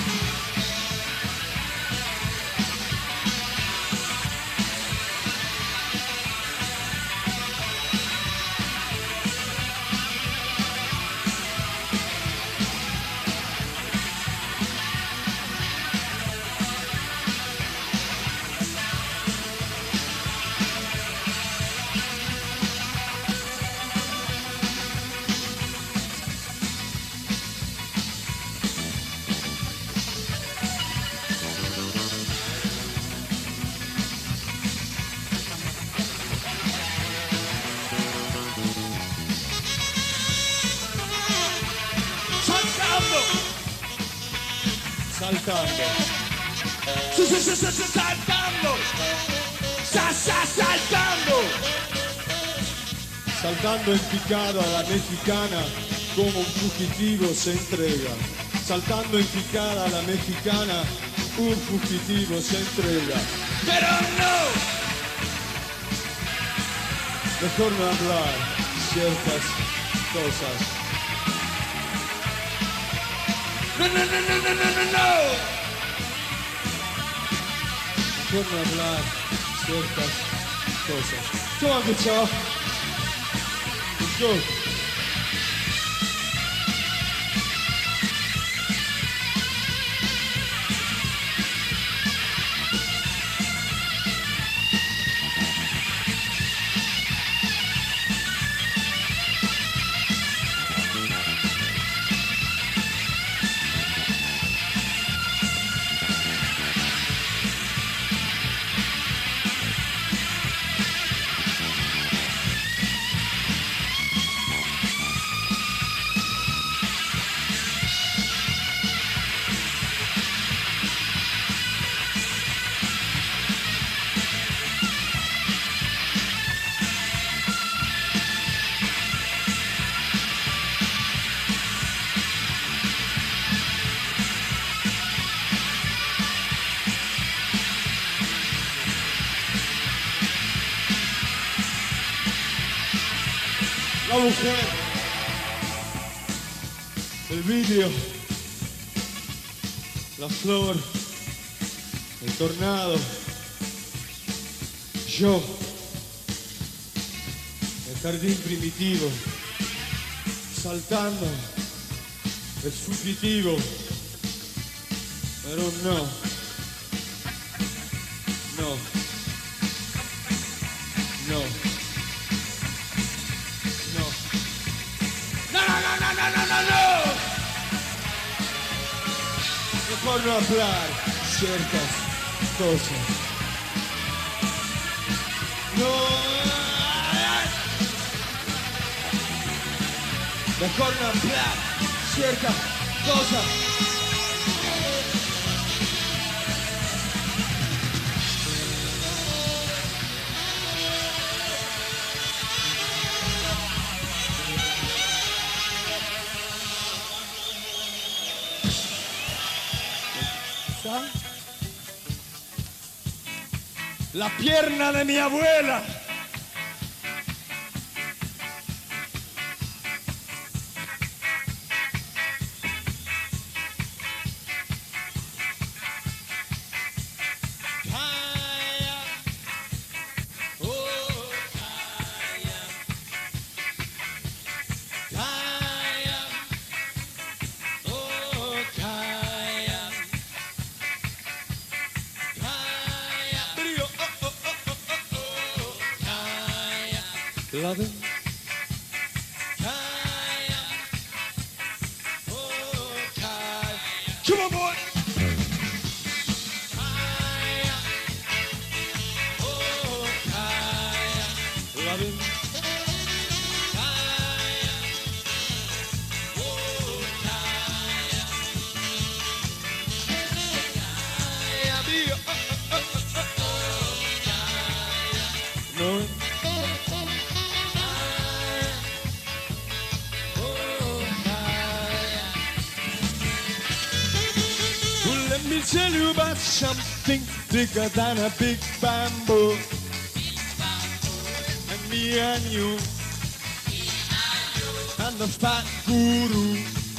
S12: Saltando. Sa, sa, sa, sa, saltando. Sa, sa, saltando. Saltando en picada a la mexicana como un fugitivo se entrega. Saltando en picada a la mexicana, un fugitivo se entrega. Pero no. Mejor no hablar ciertas cosas. No, no, no, no, no, no, no, no. Mejor no hablar ciertas cosas. Come on, guitar. Let's go. La mujer, el vidrio, la flor, el tornado, yo, el jardín primitivo, saltando, es fugitivo, pero no, no, No. No. No, no, no, no, no, no, no, no. Mejor no hablar ciertas cosas. No. Mejor no hablar ciertas cosas. La pierna de mi abuela. Loving. Come on, boy. Loving. Knowing. Let me tell you about something bigger than a big bamboo. And me and you. And the fat guru.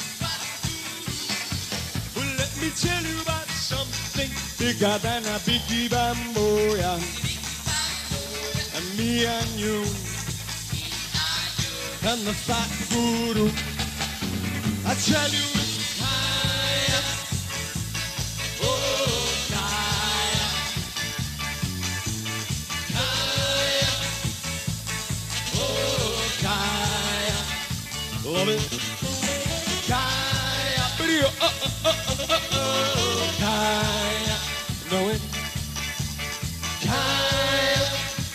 S12: Well, let me tell you about something bigger than a big bamboo, yeah. And me and you. And the fat guru. I tell you. Love it. Kaya, brio, oh, oh, oh, oh, oh, oh, Kaya, know it. Kaya,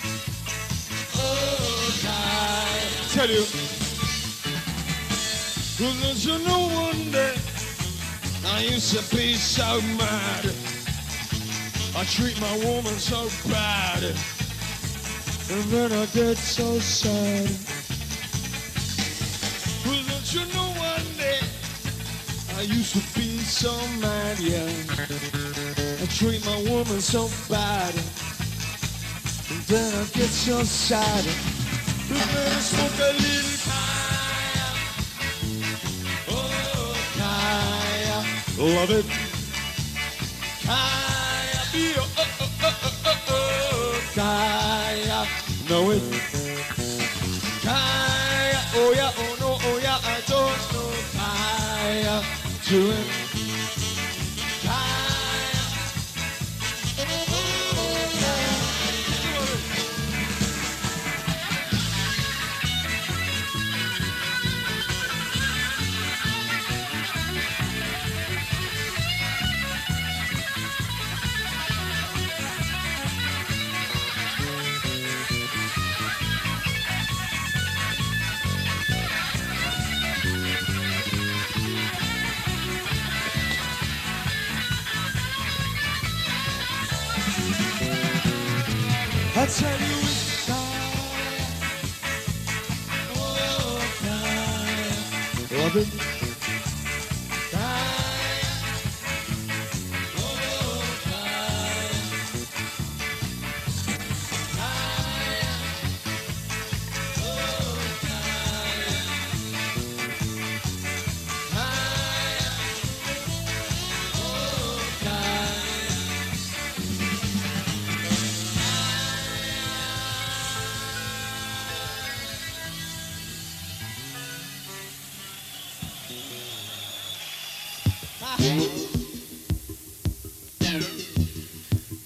S12: oh, Kaya. Tell you, cause you know one day I used to be so mad. I treat my woman so bad, and then I get so sad. Well, don't you know one day I used to be so mad, yeah. I treat my woman so bad, and then I get so sad. But then I smoke a little Kaya. Oh, Kaya. Love it. Kaya. Oh, oh, oh, oh, oh, oh. Kaya. Know it. Kaya. Oh, yeah, oh, no. Oh yeah, I don't know Kaya to it. Kaya. Oh, Kaya. I tell you it's Kaya. Oh, Kaya. Love it. Kaya. Oh, Kaya. Kaya. Oh, Kaya. Kaya. Oh, Kaya.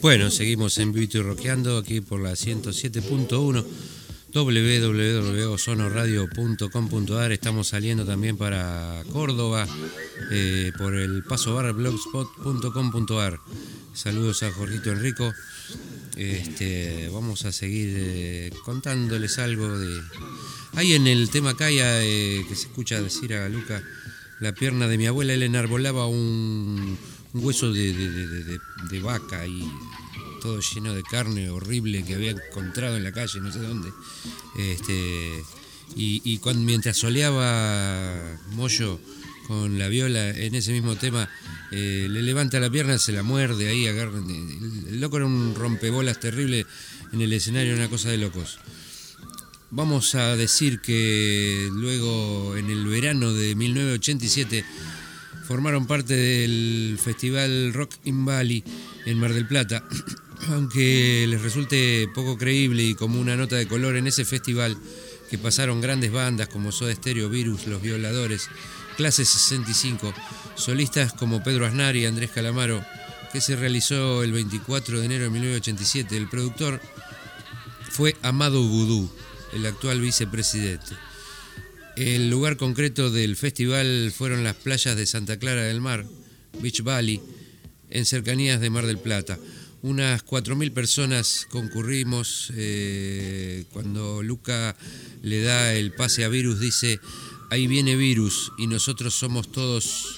S10: Bueno, seguimos en Vivito y Rockeando aquí por la ciento siete punto uno, doble u doble u doble u punto sonoradio punto com punto a r. Estamos saliendo también para Córdoba eh, por el paso bar blogspot punto com punto a r. Saludos a Jorgito Enrico. Este, vamos a seguir eh, contándoles algo de... Hay en el tema Calla eh, que se escucha decir a Luca, la pierna de mi abuela, él enarbolaba un, un hueso de, de, de, de, de vaca y todo lleno de carne horrible que había encontrado en la calle, no sé dónde. Este, y, y cuando, mientras soleaba Moyo con la viola en ese mismo tema, eh, le levanta la pierna, se la muerde ahí, agarra. El, el loco era un rompebolas terrible en el escenario, una cosa de locos. Vamos a decir que luego, en el verano de mil novecientos ochenta y siete, formaron parte del festival Rock in Valley en Mar del Plata. Aunque les resulte poco creíble y como una nota de color, en ese festival que pasaron grandes bandas como Soda Stereo, Virus, Los Violadores, Clase sesenta y cinco, solistas como Pedro Aznar y Andrés Calamaro, que se realizó el veinticuatro de enero de mil novecientos ochenta y siete. El productor fue Amado Vudú, el actual vicepresidente. El lugar concreto del festival fueron las playas de Santa Clara del Mar, Beach Valley, en cercanías de Mar del Plata. Unas cuatro mil personas concurrimos. Eh, cuando Luca le da el pase a Virus, dice: ahí viene Virus y nosotros somos todos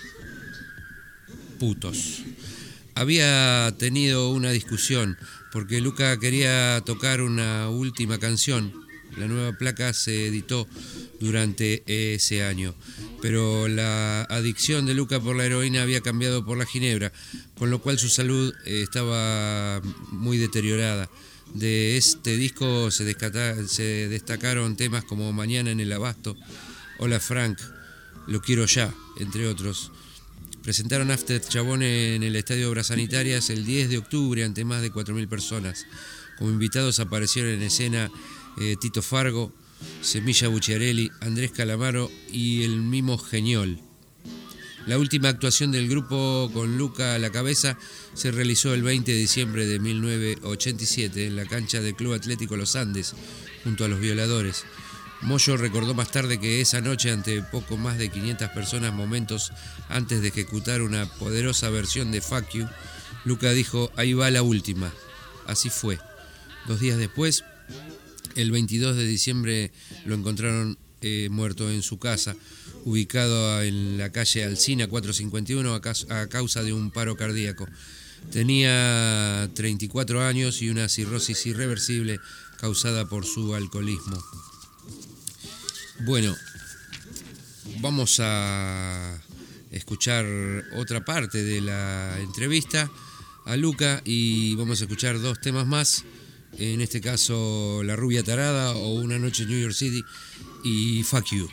S10: putos. Había tenido una discusión porque Luca quería tocar una última canción. La nueva placa se editó durante ese año, pero la adicción de Luca por la heroína había cambiado por la ginebra, con lo cual su salud estaba muy deteriorada. De este disco se, descata, se destacaron temas como Mañana en el Abasto, Hola Frank, Lo Quiero Ya, entre otros. Presentaron After Chabón en el Estadio Obras Sanitarias el diez de octubre ante más de cuatro mil personas. Como invitados aparecieron en escena eh, Tito Fargo, Semilla Bucciarelli, Andrés Calamaro y el Mimo Geniol. La última actuación del grupo con Luca a la cabeza se realizó el veinte de diciembre de mil novecientos ochenta y siete en la cancha del Club Atlético Los Andes, junto a Los Violadores. Moyo recordó más tarde que esa noche, ante poco más de quinientas personas, momentos antes de ejecutar una poderosa versión de Fuck You, Luca dijo: ahí va la última. Así fue. Dos días después, el veintidós de diciembre, lo encontraron eh, muerto en su casa, ubicado en la calle Alsina cuatrocientos cincuenta y uno, a, ca- a causa de un paro cardíaco. Tenía treinta y cuatro años y una cirrosis irreversible causada por su alcoholismo. Bueno, vamos a escuchar otra parte de la entrevista a Luca y vamos a escuchar dos temas más. En este caso, La Rubia Tarada o Una Noche en New York City y Fuck You.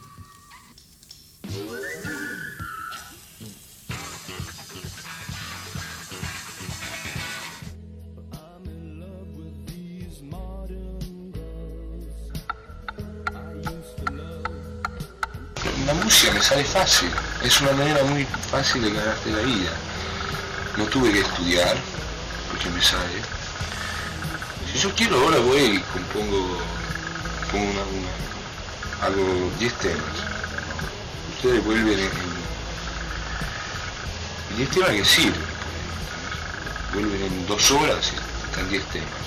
S11: La música me sale fácil, es una manera muy fácil de ganarte la vida. No tuve que estudiar porque me sale. Si yo quiero ahora voy y compongo, pongo una, una, hago diez temas. Ustedes vuelven en, en diez temas que sirven. Vuelven en dos horas y están diez temas.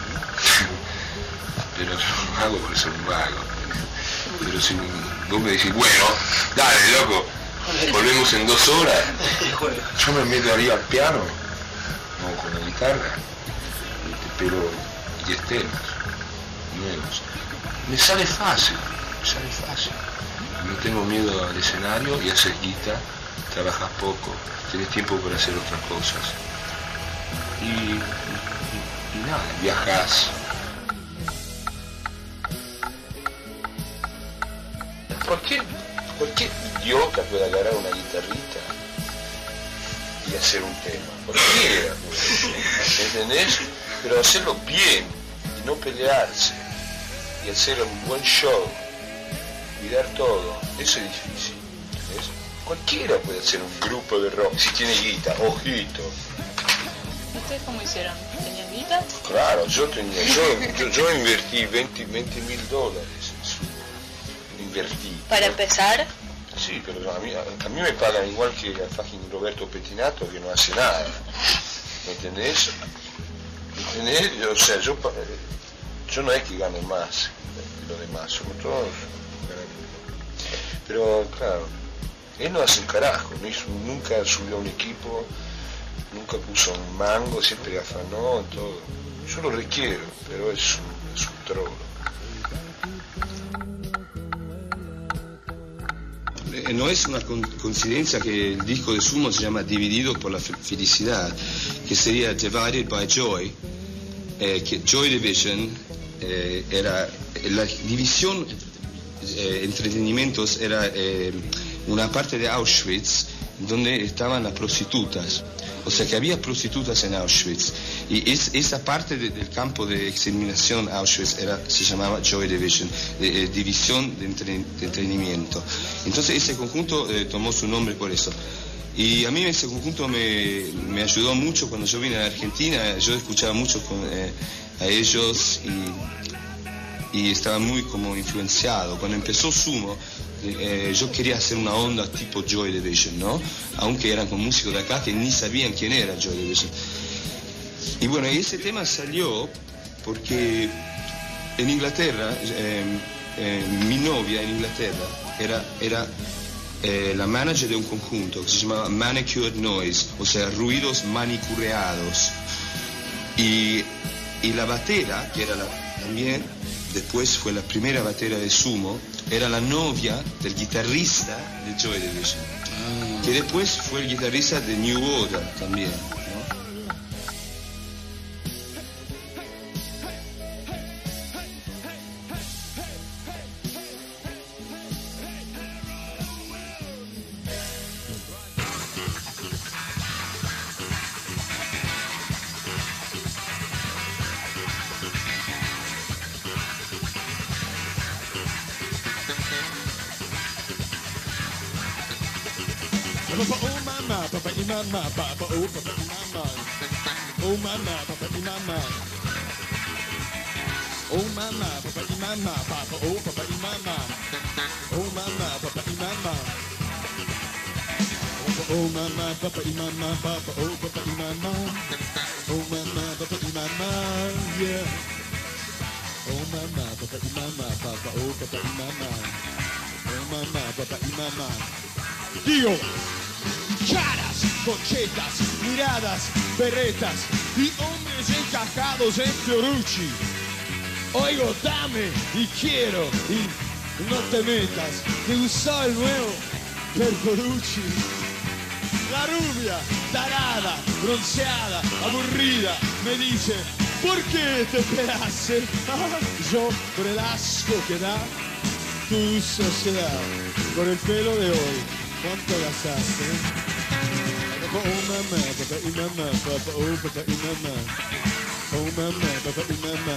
S11: Pero yo no hago por ser un vago. Pero si vos me decís, bueno, dale loco, volvemos en dos horas, yo me meto ahí al piano, no con la guitarra, pero diez temas nuevos. Me sale fácil, me sale fácil. No tengo miedo al escenario y haces guita, trabajas poco, tenés tiempo para hacer otras cosas. Y, y, y nada, viajás. Cualquier, cualquier idiota puede agarrar una guitarrita y hacer un tema. Cualquiera, ¿entendés? Pero hacerlo bien y no pelearse y hacer un buen show, cuidar todo, eso es difícil. ¿Entendés? Cualquiera puede hacer un grupo de rock si tiene guita, ojito.
S15: ¿Ustedes cómo hicieron? ¿Tenían guita?
S11: Claro, yo tenía, yo, yo, yo invertí veinte mil dólares en su, invertí.
S15: ¿Para empezar?
S11: Sí, pero a mí, a mí me pagan igual que a fucking Roberto Pettinato, que no hace nada. ¿Me entendés? ¿Me entendés? Yo, o sea, yo, yo no es que gane más que los demás, somos todos. Pero claro, él no hace un carajo, no hizo, nunca subió a un equipo, nunca puso un mango, siempre afanó, todo. Yo lo requiero, pero es un, es un trolo.
S16: No es una coincidencia que el disco de Sumo se llama Dividido por la Felicidad, que sería Divided by Joy, eh, que Joy Division eh, era la división eh, entretenimientos era eh, una parte de Auschwitz donde estaban las prostitutas. O sea que había prostitutas en Auschwitz y es, esa parte de, del campo de exterminación Auschwitz era, se llamaba Joy Division, de, eh, división de, entre, de entretenimiento. Entonces ese conjunto eh, tomó su nombre por eso. Y a mí ese conjunto me, me ayudó mucho cuando yo vine a Argentina. Yo escuchaba mucho con, eh, a ellos y, y estaba muy como influenciado. Cuando empezó Sumo, Eh, yo quería hacer una onda tipo Joy Division, ¿no? Aunque eran con músicos de acá que ni sabían quién era Joy Division. Y bueno, ese tema salió porque en Inglaterra, eh, eh, mi novia en Inglaterra era, era eh, la manager de un conjunto que se llamaba Manicured Noise, o sea, ruidos manicureados. Y, y la batera, que era la, también, después fue la primera batera de Sumo, era la novia del guitarrista de Joy Division, ah. que después fue el guitarrista de New Order también, ¿no?
S12: Mama, papa, oh, papa, mama. Oh, mama, papa, mama. Oh, mama, papa, mama, papa, oh, papa, mama. Oh, mama, papa, mama. Oh, mama, papa, mama, papa, oh, papa, mama. Oh, mama, papa, mama, yeah. Oh, mama, papa, mama, papa, oh, papa, mama. Oh, mama, papa, mama. Dio. Caras, conchetas, miradas, berretas y hombres encajados en Fiorucci. Oigo, dame y quiero y no te metas. ¿Te gustó el nuevo Percorucci? La rubia, tarada, bronceada, aburrida, me dice, ¿por qué te operaste? Yo por el asco que da tu sociedad, por el pelo de hoy. ¿Cuánto gastaste? Oh mamá, papá y mamá, papá, oh papá y mamá. Oh mamá, papá y mamá.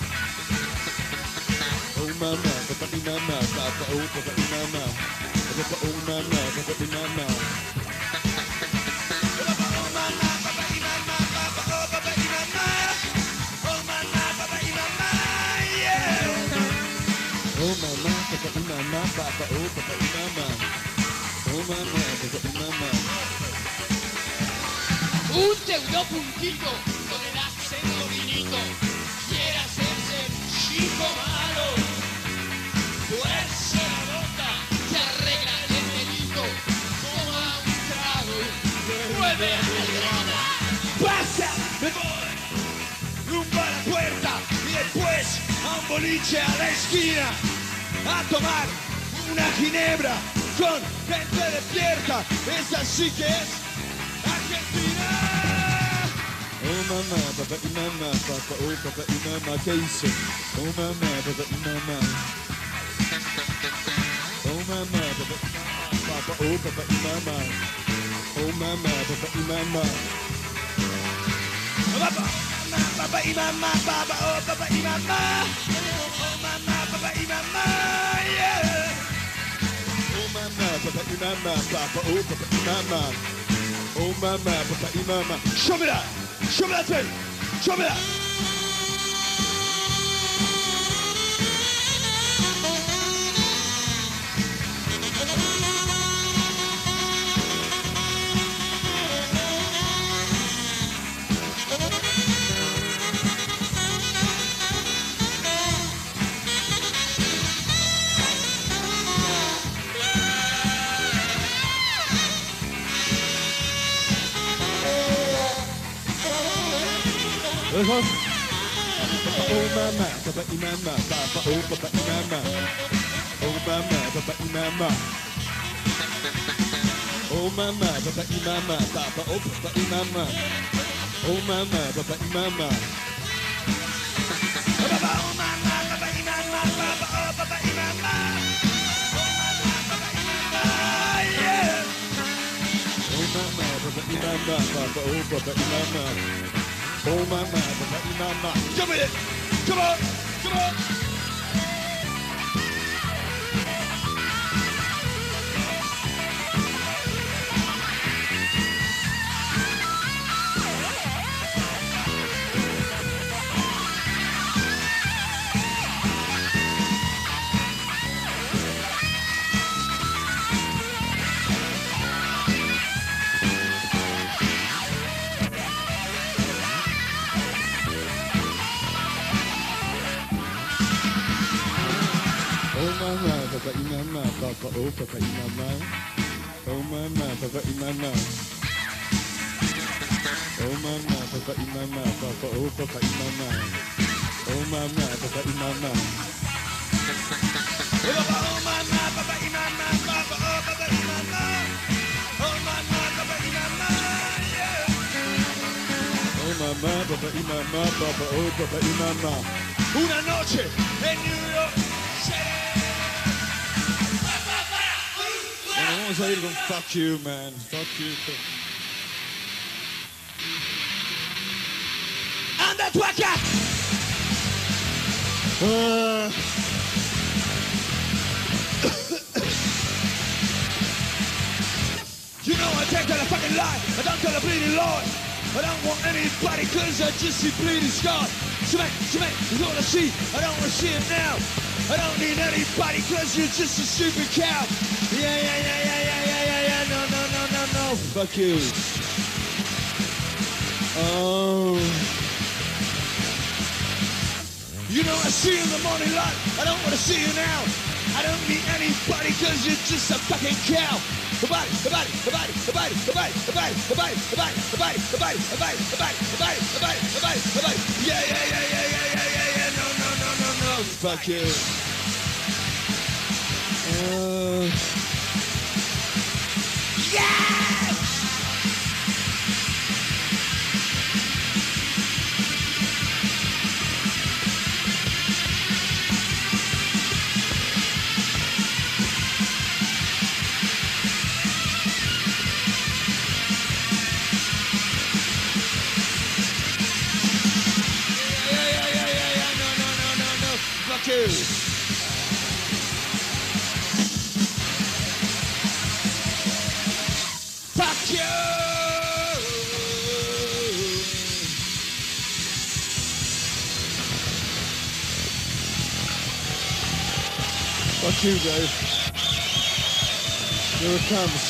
S12: Oh mamá, papá y mamá, papá, oh papá y mamá. Papá, oh mamá, papá y mamá. Oh mamá, papá y mamá, papá, oh papá y mamá. Oh mamá, papá y mamá, yeah. Oh mamá, papá y mamá, papá, oh papá y mamá. Oh mamá, papá y mamá.
S17: Un pseudo puntito con el acento vinito quiere hacerse chico malo. Tuerce la boca, se arregla el delito, toma un trago y vuelve a la grana.
S12: Pasa, me voy, rumbo a la puerta y después a un boliche a la esquina a tomar una ginebra con gente despierta. Esa sí que es Argentina. Oh mamá, papá y mamá, papá, oh papá y mamá, ¿qué hice? Oh mamá, papá y mamá. Oh mamá, papá y mamá, papá, oh papá y mamá. Oh mamá, papá y mamá. Papá, papá y mamá, papá, oh papá y mamá. Oh mamá, papá y mamá, yeah. Oh mamá, papá y mamá, papá, oh papá y mamá. Oh mamá, papá y mamá. Show me that.
S13: Show me that thing. Show me that. Oh mama, papa imama, papa oh papa imama. Oh mama, papa imama. Oh mama, papa imama, papa oh papa imama. Oh mama, papa imama. Oh papa oh mama, papa imama, papa oh papa imama. Oh mama, papa imama, yeah. Oh mama, papa imama, papa oh papa imama. Oh mama, papa imama. Come with it. Come on, come on. Papa imama, papa oh papa imama. Oh mama, papa imama. Oh mama, papa imama, papa oh papa imama. Oh mama, papa imama. Oh mama, papa imama, papa oh papa imama. Oh mama, papa imama, yeah. Oh mama, papa imama, papa oh papa imama. Una noche en New York City. Vamos a ir con fuck you, man. Fuck you. Anda tú acá. Uh. You know I take that a fucking lie. I don't tell a bleeding Lord. I don't want anybody cause I just see bleeding scars. Shemay, Shemay is all I see. I don't want to see him now. I don't need anybody cause you're just a stupid cow. Yeah, yeah, yeah, yeah, yeah, yeah, yeah, yeah. No, no, no, no, no. Fuck you. Oh. You know I see you in the morning light. I don't want to see you now. I don't need anybody cause you're just a fucking cow. The body, the body, the body, the body, the body, the body, the body, the body, the body, the body, the body, the body, the body, the body, the body, the body. Yeah, yeah, yeah, yeah, yeah, yeah, yeah, yeah. No, no, no, no, no. Fuck you. Uh. Yeah! Fuck you. Fuck you. Fuck you, guys. Here it comes.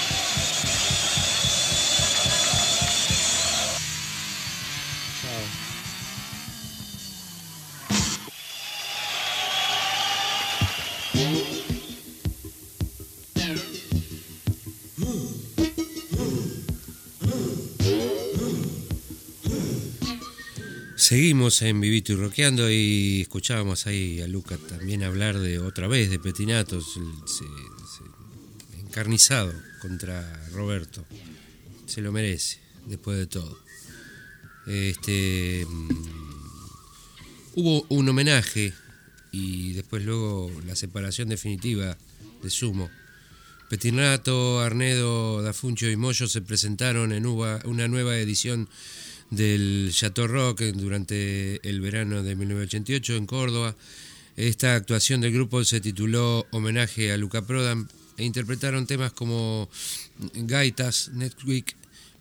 S10: Seguimos en Vivito y Rockeando y escuchábamos ahí a Luca también hablar de otra vez de Petinato, se, se, encarnizado contra Roberto. Se lo merece, después de todo. Este, hubo un homenaje y después luego la separación definitiva de Sumo. Petinato, Arnedo, Dafuncho y Moyo se presentaron en una nueva edición del Chateau Rock durante el verano de mil novecientos ochenta y ocho en Córdoba. Esta actuación del grupo se tituló Homenaje a Luca Prodan e interpretaron temas como Gaitas, Next Week,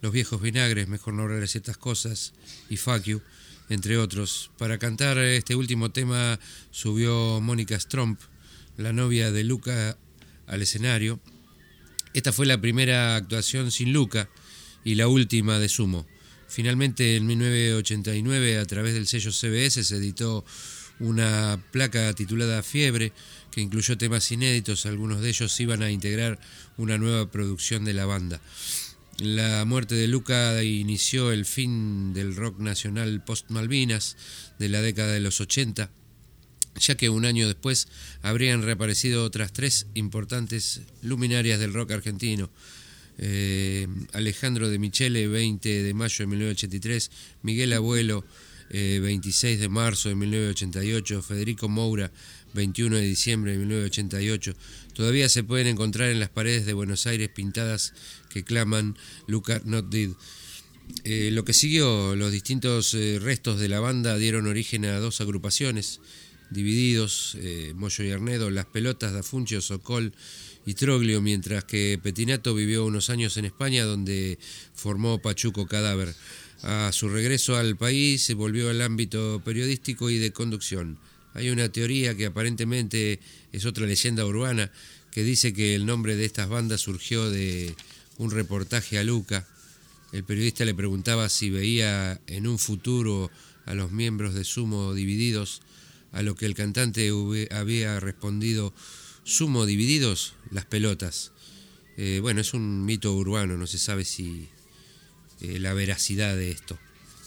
S10: Los Viejos Vinagres, Mejor no hablar de ciertas cosas, y Fuck You, entre otros. Para cantar este último tema subió Mónica Stromp, la novia de Luca, al escenario. Esta fue la primera actuación sin Luca y la última de Sumo. Finalmente, en mil novecientos ochenta y nueve, a través del sello C B S, se editó una placa titulada Fiebre, que incluyó temas inéditos. Algunos de ellos iban a integrar una nueva producción de la banda. La muerte de Luca inició el fin del rock nacional post-Malvinas de la década de los ochenta, ya que un año después habrían reaparecido otras tres importantes luminarias del rock argentino. Eh, Alejandro de Michele, veinte de mayo de mil novecientos ochenta y tres, Miguel Abuelo, eh, veintiséis de marzo de mil novecientos ochenta y ocho, Federico Moura, veintiuno de diciembre de mil novecientos ochenta y ocho. Todavía se pueden encontrar en las paredes de Buenos Aires pintadas que claman Luca Not Dead. Eh, lo que siguió, los distintos eh, restos de la banda dieron origen a dos agrupaciones, Divididos, eh, Moyo y Arnedo, Las Pelotas, Dafuncio, Sokol y Troglio, mientras que Petinato vivió unos años en España, donde formó Pachuco Cadáver. A su regreso al país se volvió al ámbito periodístico y de conducción. Hay una teoría que aparentemente es otra leyenda urbana que dice que el nombre de estas bandas surgió de un reportaje a Luca. El periodista le preguntaba si veía en un futuro a los miembros de Sumo divididos, a lo que el cantante había respondido: Sumo divididos, Las Pelotas. Eh, bueno, es un mito urbano, no se sabe si eh, la veracidad de esto.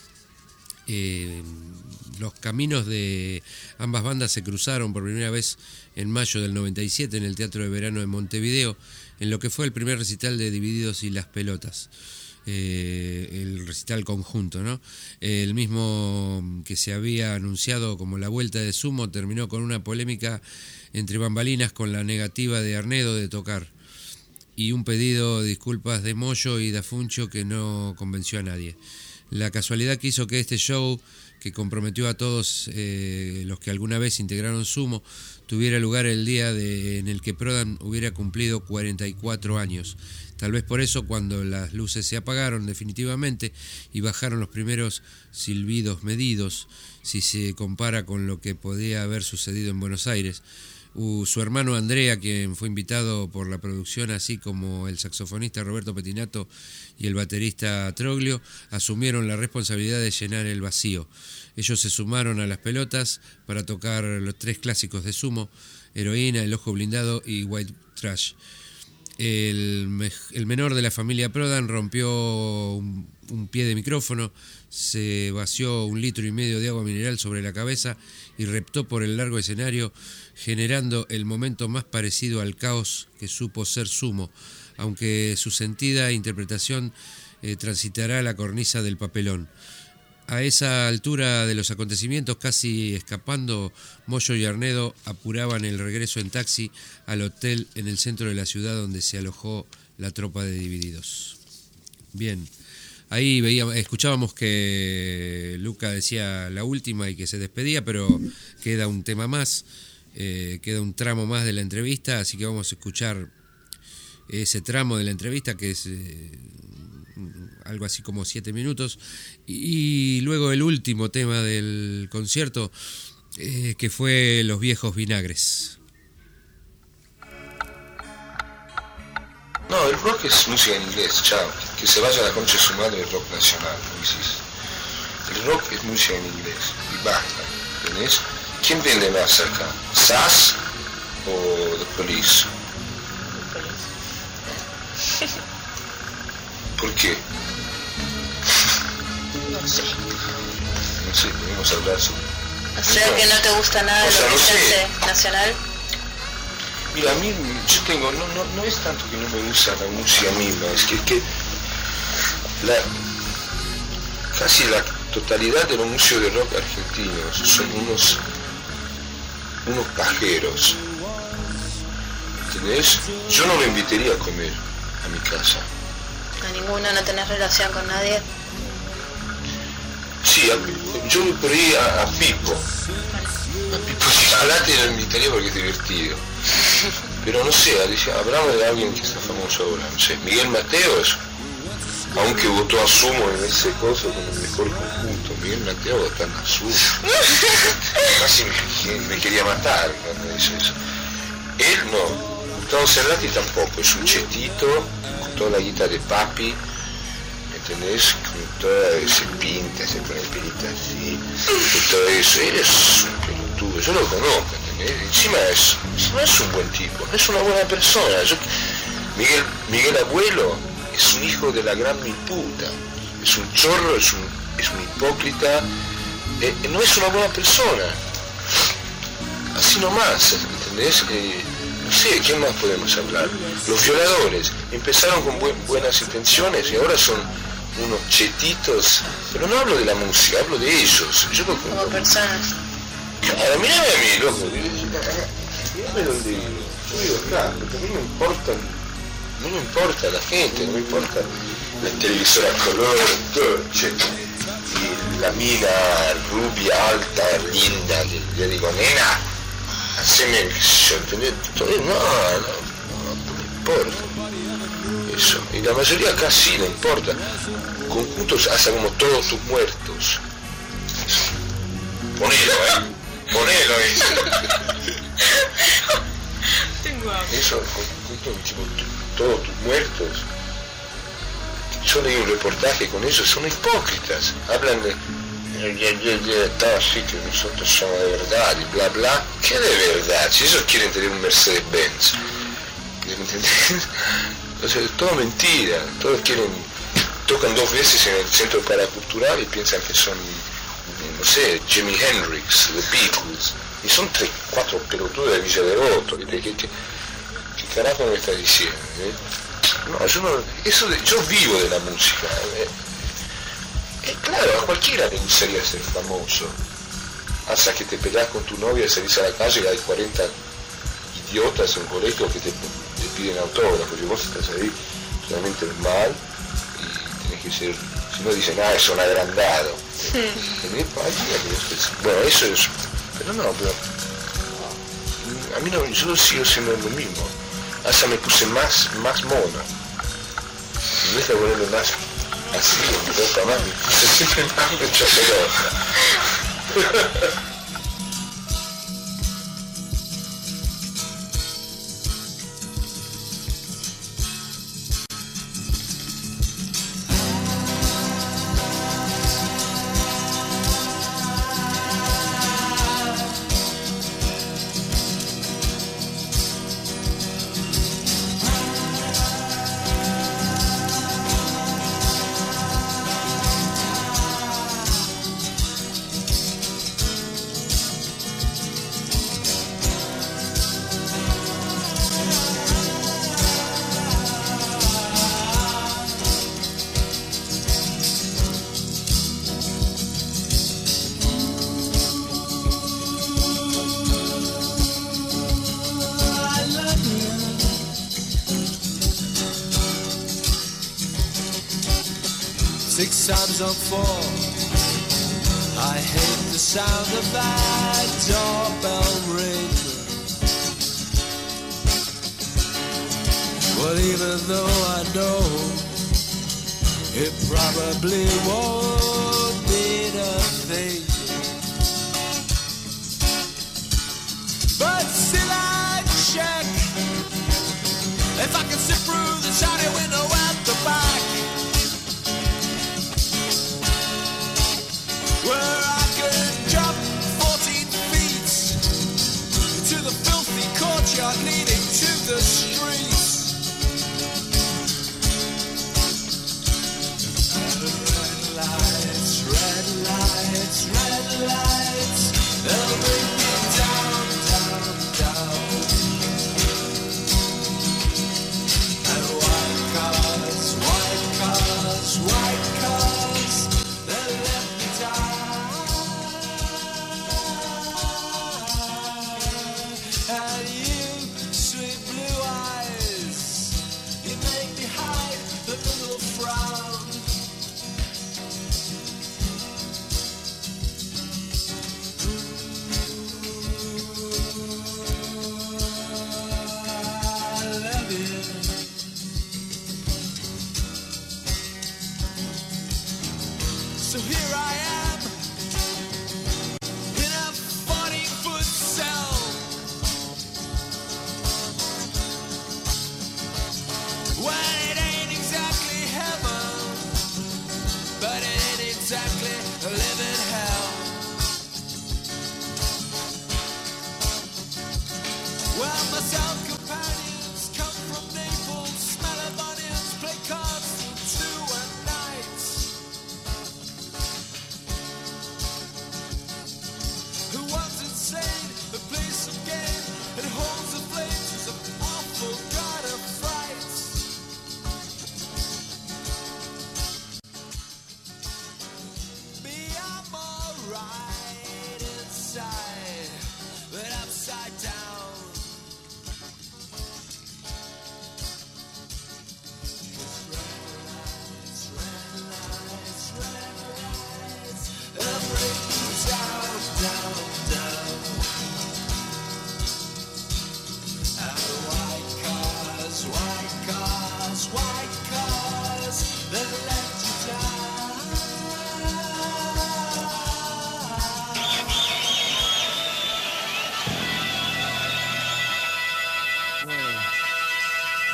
S10: Eh, los caminos de ambas bandas se cruzaron por primera vez en mayo del noventa y siete en el Teatro de Verano de Montevideo, en lo que fue el primer recital de Divididos y Las Pelotas. Eh, el recital conjunto, ¿no? Eh, el mismo que se había anunciado como la vuelta de Sumo terminó con una polémica entre bambalinas con la negativa de Arnedo de tocar y un pedido de disculpas de Moyo y Dafuncio que no convenció a nadie. La casualidad quiso que este show, que comprometió a todos eh, los que alguna vez integraron Sumo, tuviera lugar el día de, en el que Prodan hubiera cumplido cuarenta y cuatro años. Tal vez por eso, cuando las luces se apagaron definitivamente y bajaron los primeros silbidos medidos, si se compara con lo que podía haber sucedido en Buenos Aires, uh, su hermano Andrea, quien fue invitado por la producción, así como el saxofonista Roberto Petinato y el baterista Troglio, asumieron la responsabilidad de llenar el vacío. Ellos se sumaron a Las Pelotas para tocar los tres clásicos de Sumo: Heroína, El Ojo Blindado y White Trash. El, me, el menor de la familia Prodan rompió un, un pie de micrófono, se vació un litro y medio de agua mineral sobre la cabeza y reptó por el largo escenario, generando el momento más parecido al caos que supo ser Sumo, aunque su sentida interpretación eh, transitará la cornisa del papelón. A esa altura de los acontecimientos, casi escapando, Moyo y Arnedo apuraban el regreso en taxi al hotel en el centro de la ciudad donde se alojó la tropa de Divididos. Bien, ahí veíamos, escuchábamos que Luca decía la última y que se despedía, pero queda un tema más, eh, queda un tramo más de la entrevista, así que vamos a escuchar ese tramo de la entrevista que es eh, algo así como siete minutos, y, y luego el último tema del concierto, eh, que fue Los Viejos Vinagres.
S11: No, el rock es música en inglés, chao. Que se vaya a la concha de su madre el rock nacional, ¿no dices? El rock es música en inglés, y basta, ¿entendés? ¿Quién vende más acá? ¿Sass o The Police? ¿Por qué?
S15: No sé.
S11: No sé, podemos hablar sobre...
S15: O sea, que no te gusta nada de
S11: o sea,
S15: lo que
S11: no
S15: se
S11: sé.
S15: hace nacional.
S11: Mira, a mí, yo tengo, no, no, no es tanto que no me gusta la música misma, es que, que la, casi la totalidad de los músicos de rock argentinos son unos, unos pajeros, ¿entendés? Yo no lo invitaría a comer a mi casa.
S15: A ninguno, no tenés relación con nadie.
S11: Sí, a, yo por ahí a, a Pipo. A Pipo Cigalati lo invitaría porque es divertido. Pero no sé, hablamos de alguien que está famoso ahora, no sé, Miguel Mateos. aunque votó a Sumo en ese coso con el mejor conjunto. Miguel Nateo votando a Sumo. Casi me, me quería matar cuando hizo eso. Él no. Gustavo Cerati tampoco, es un chetito con toda la guita de papi, ¿entendés? Con toda ese pinta, se pone el pelito así, y todo eso. Él es un pelotudo, yo lo conozco, ¿entendés? Encima es, no es un buen tipo, no es una buena persona. Yo, Miguel, Miguel Abuelo es un hijo de la gran mi puta, es un chorro, es un, es un hipócrita, eh, no es una buena persona. Así nomás, ¿entendés? Eh, no sé, ¿quién más podemos hablar? Los violadores empezaron con buen, buenas intenciones y ahora son unos chetitos, pero no hablo de la música, hablo de ellos. Yo lo
S15: Como personas.
S11: Claro, mírame a mí, loco, mírame donde vivo. Yo vivo acá, porque a mí no importa, no me importa la gente, no me importa la televisora color, todo, che. Y la mina rubia, alta, linda, le, le digo, nena, haceme, ¿entendés? Todo, no, no, no, no me importa. Eso. Y la mayoría acá sí, no importa. Conjuntos hasta como todos tus muertos. Ponelo, eh. Ponelo eso.
S15: Tengo hambre.
S11: Eso, conjunto tipo todos tus muertos. Yo leí un reportaje con ellos, son hipócritas. Hablan de está así que nosotros somos de verdad y bla bla. ¿Qué de verdad? Si ellos quieren tener un Mercedes-Benz, ¿entendés? O sea, es todo mentira. Todos quieren, tocan dos veces en el centro paracultural y piensan que son, no sé, Jimi Hendrix, The Beatles, y son tres, cuatro pelotudos de Villa Devoto. ¿Qué, qué, qué, qué carajo me está diciendo? ¿Eh? No, yo no, eso de, yo vivo de la música. ¿eh? Eh, claro, a cualquiera le gustaría ser famoso. Hasta que te peleas con tu novia y salís a la calle y hay cuarenta idiotas en colegio que te, te piden autógrafos y vos estás ahí realmente mal y tenés que ser, si no dicen, ah, es un agrandado. Sí. Bueno, eso es, pero no, pero a mí no, yo sigo siendo lo mismo. Hasta me puse más, más mono. En vez de ponerme más así, en ropa más, me puse siempre más mucha pelota.
S13: Six times on four, I hate the sound of that doorbell ring. Well, even though I know it probably won't mean a thing, but still I check if I can sit through the shiny window at the back, where I could jump fourteen feet into the filthy courtyard leading to the streets. Red lights, red lights, red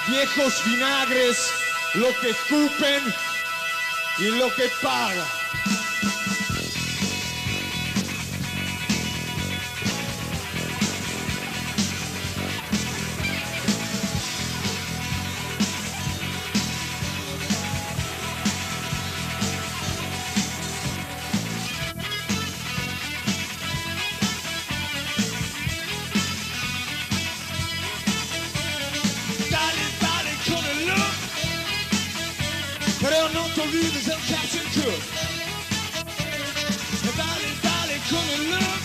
S12: viejos vinagres, lo que escupen y lo que pagan. Pero no te olvides del Captain Cook. Dale, dale con el look.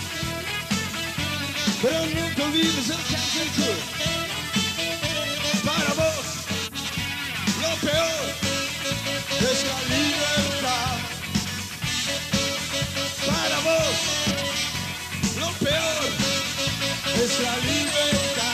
S12: Pero no te olvides del Captain Cook. Para vos, lo peor es la libertad. Para vos, lo peor es la libertad.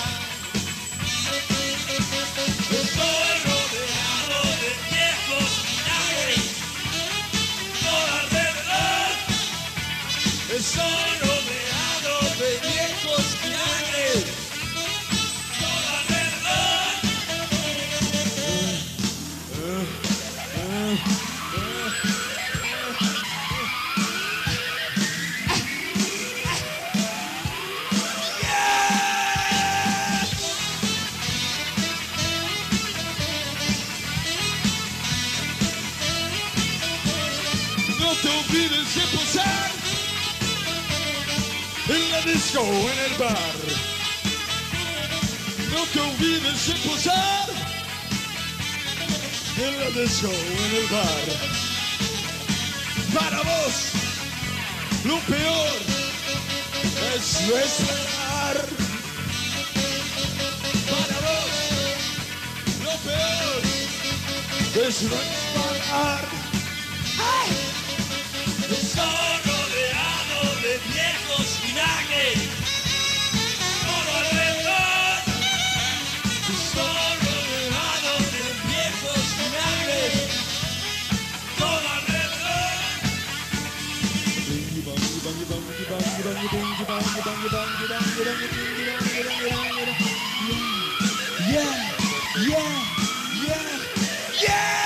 S12: Estoy rodeado de viejos vinagres, todo alrededor. Estoy rodeado de viejos vinagres, todo alrededor. No te olvides de posar en la disco o en el bar. No te olvides de posar en la disco o en el bar. Para vos, lo peor es no esperar. Para vos, lo peor es no esperar. ¡Ay! Estoy rodeado de viejos vinagres, todo alrededor. Estoy rodeado de viejos vinagres, todo alrededor. Yeah, yeah, yeah, yeah.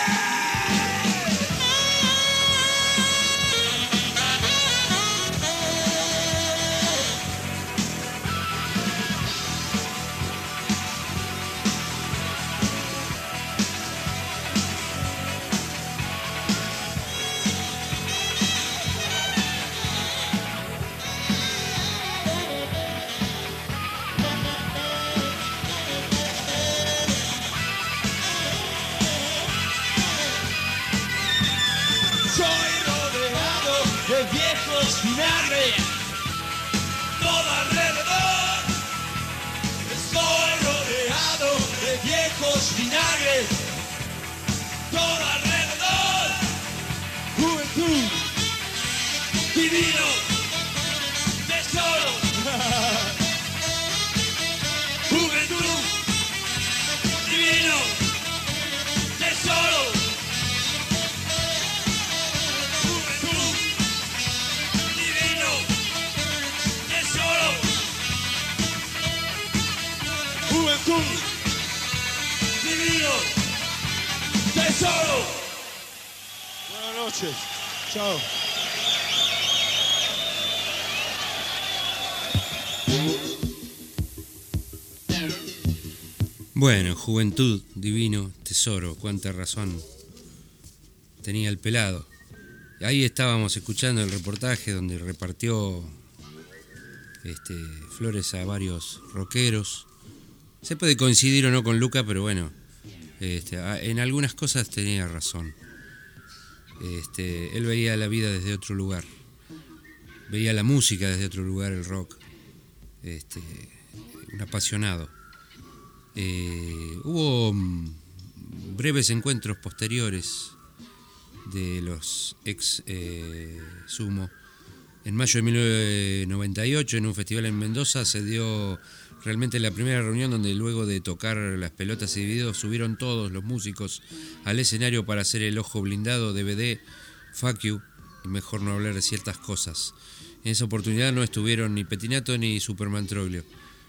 S12: Soy rodeado de viejos vinagres, todo alrededor. Estoy rodeado de viejos vinagres, todo alrededor. Juventud, divino, tesoro. Juventud, divino, tesoro. Juventud, divino, tesoro. Buenas noches. Chao.
S10: Bueno, juventud, divino, tesoro, cuánta razón tenía el pelado. Ahí estábamos escuchando el reportaje donde repartió este, flores a varios rockeros. Se puede coincidir o no con Luca, pero bueno, este, en algunas cosas tenía razón. Este, él veía la vida desde otro lugar, veía la música desde otro lugar, el rock. Este, un apasionado. Eh, hubo breves encuentros posteriores de los ex eh, Sumo. En mayo de mil novecientos noventa y ocho, en un festival en Mendoza, se dio realmente la primera reunión donde luego de tocar Las Pelotas y Divididos subieron todos los músicos al escenario para hacer el ojo blindado, D V D, Fuck You, y mejor no hablar de ciertas cosas. En esa oportunidad no estuvieron ni Petinato ni Superman Troglio.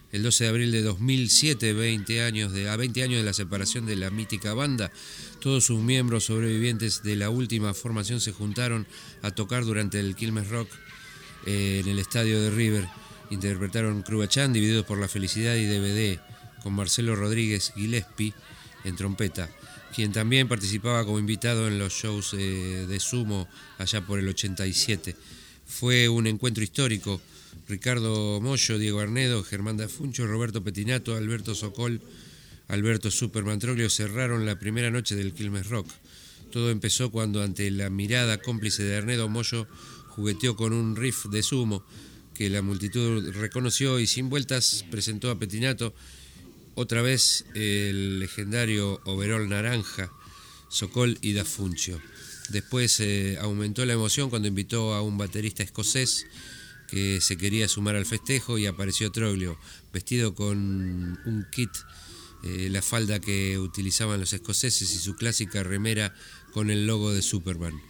S10: El doce de abril de dos mil siete, veinte años de, a veinte años de la separación de la mítica banda, todos sus miembros sobrevivientes de la última formación se juntaron a tocar durante el Quilmes Rock eh, en el estadio de River. Interpretaron Crubachán, Divididos por la Felicidad y D V D, con Marcelo Rodríguez Gillespie en trompeta, quien también participaba como invitado en los shows eh, de Sumo allá por el ochenta y siete. Fue un encuentro histórico. Ricardo Mollo, Diego Arnedo, Germán Dafuncho, Roberto Petinato, Alberto Sokol, Alberto Superman Troglio cerraron la primera noche del Quilmes Rock. Todo empezó cuando, ante la mirada cómplice de Arnedo, Mollo jugueteó con un riff de Sumo que la multitud reconoció y sin vueltas presentó a Petinato otra vez el legendario overol naranja, Sokol y Dafuncho. Después eh, aumentó la emoción cuando invitó a un baterista escocés que se quería sumar al festejo y apareció Troglio, vestido con un kit, eh, la falda que utilizaban los escoceses y su clásica remera con el logo de Superman.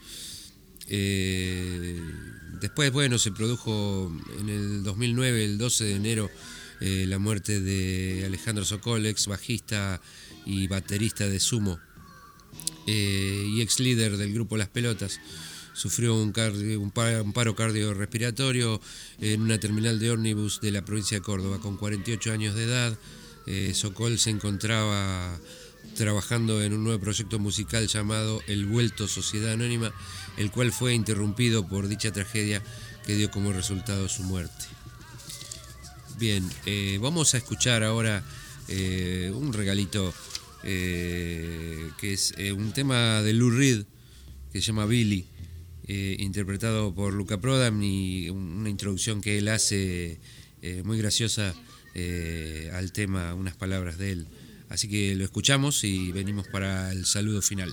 S10: Eh, después, bueno, se produjo en el dos mil nueve, el doce de enero, eh, la muerte de Alejandro Sokol, ex bajista y baterista de Sumo, eh, y ex líder del grupo Las Pelotas. Sufrió un, cardio, un, par, un paro cardiorrespiratorio en una terminal de ómnibus de la provincia de Córdoba. Con cuarenta y ocho años de edad, eh, Sokol se encontraba trabajando en un nuevo proyecto musical llamado El Vuelto Sociedad Anónima, el cual fue interrumpido por dicha tragedia que dio como resultado su muerte. Bien, eh, vamos a escuchar ahora eh, un regalito eh, que es eh, un tema de Lou Reed que se llama Billy. Eh, interpretado por Luca Prodan, y una introducción que él hace eh, muy graciosa eh, al tema, unas palabras de él. Así que lo escuchamos y venimos para el saludo final.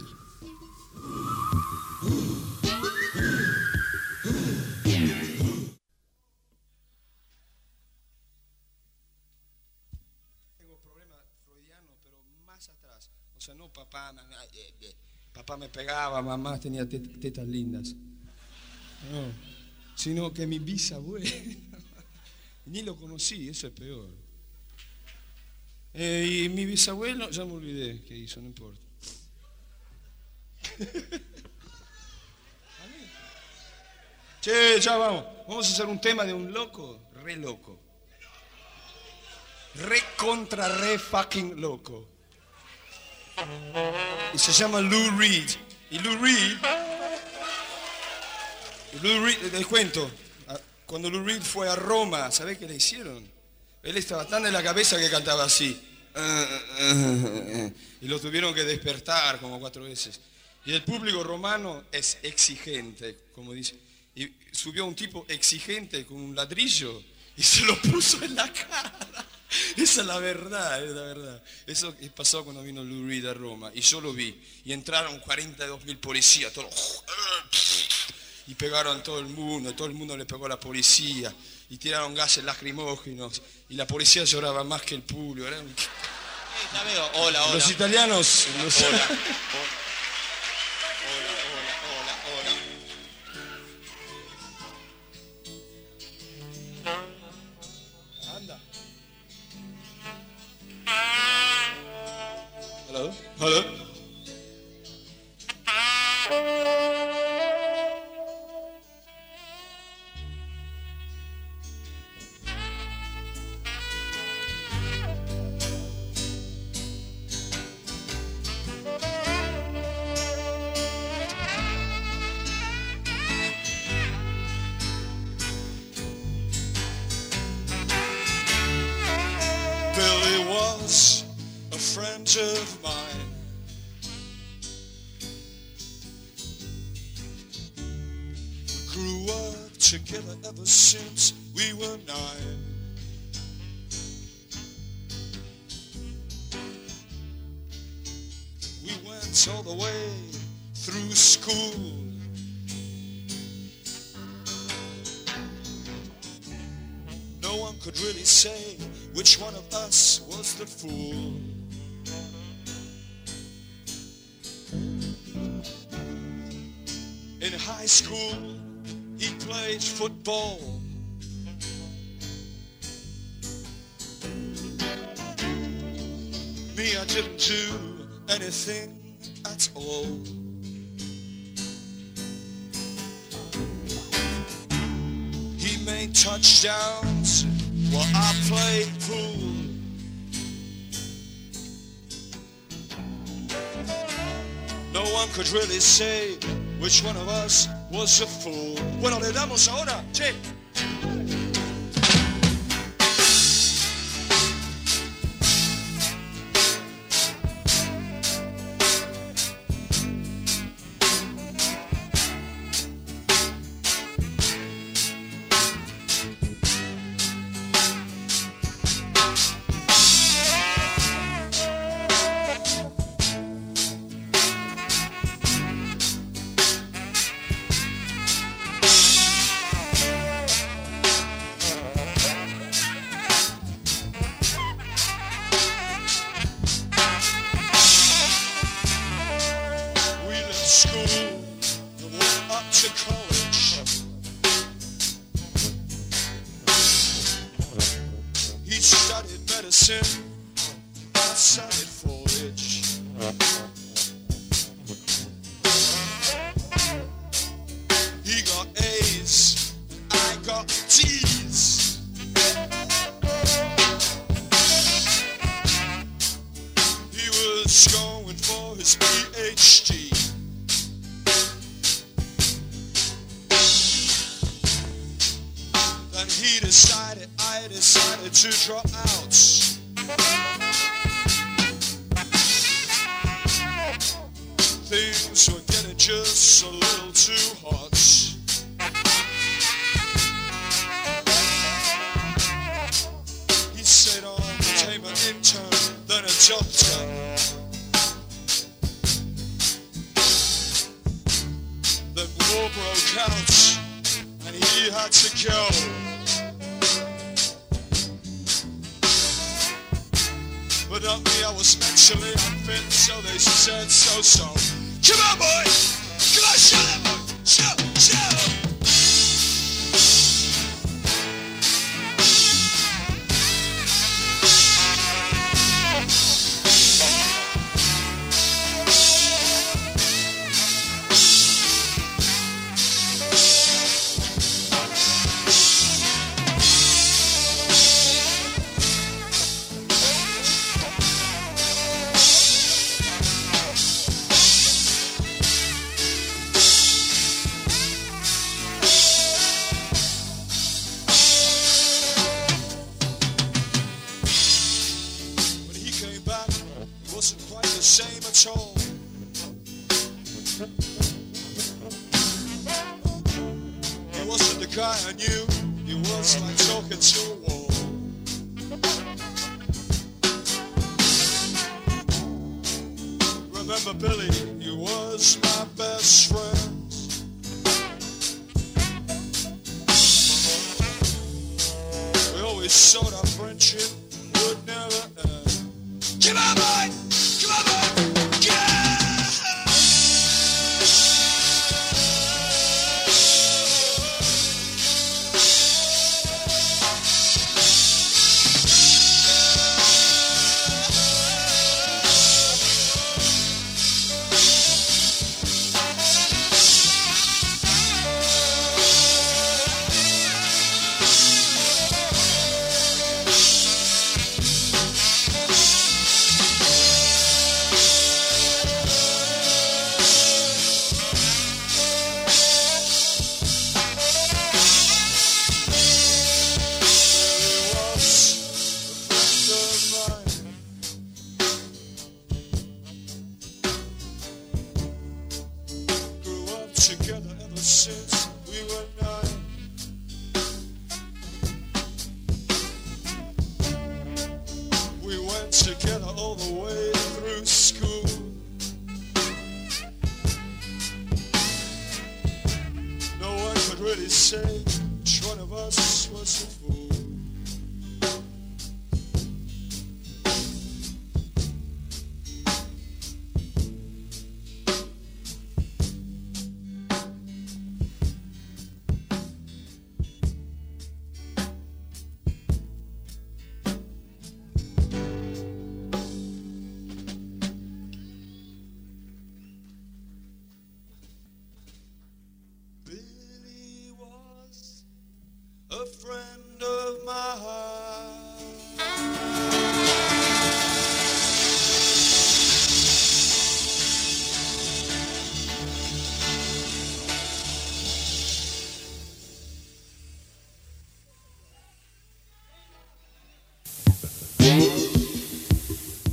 S18: Tengo problemas freudianos, pero más atrás. O sea, no papá, mamá, eh, eh. Papá me pegaba, mamá tenía tet tetas lindas. No, sino que mi bisabuelo, ni lo conocí, eso es peor. Eh, y mi bisabuelo, ya me olvidé qué hizo, no importa. Che, ya vamos. Vamos a hacer un tema de un loco, re loco. Re contra re fucking loco. Y se llama Lou Reed. Y Lou Reed, y Lou Reed, les cuento, cuando Lou Reed fue a Roma, ¿sabés qué le hicieron? Él estaba tan de la cabeza que cantaba así. Y lo tuvieron que despertar como cuatro veces. Y el público romano es exigente, como dice. Y subió un tipo exigente con un ladrillo y se lo puso en la cara. Esa es la verdad, es la verdad. Eso pasó cuando vino Lou Reed a Roma y yo lo vi. Y entraron cuarenta y dos mil policías, todos, y pegaron a todo el mundo, todo el mundo le pegó a la policía y tiraron gases lacrimógenos y la policía lloraba más que el público. Era un...
S19: Ya veo. Hola, hola.
S18: Los italianos... Los...
S19: Hola.
S18: Hello? Hello? Billy was a friend of mine. We grew up together ever since we were nine. We went all the way through school. No one could really say which one of us was the fool. In high school, he played football.
S13: me, I didn't do anything at all. He made touchdowns while I played pool. No one could really say which one of us was a fool. Bueno, le damos ahora, che.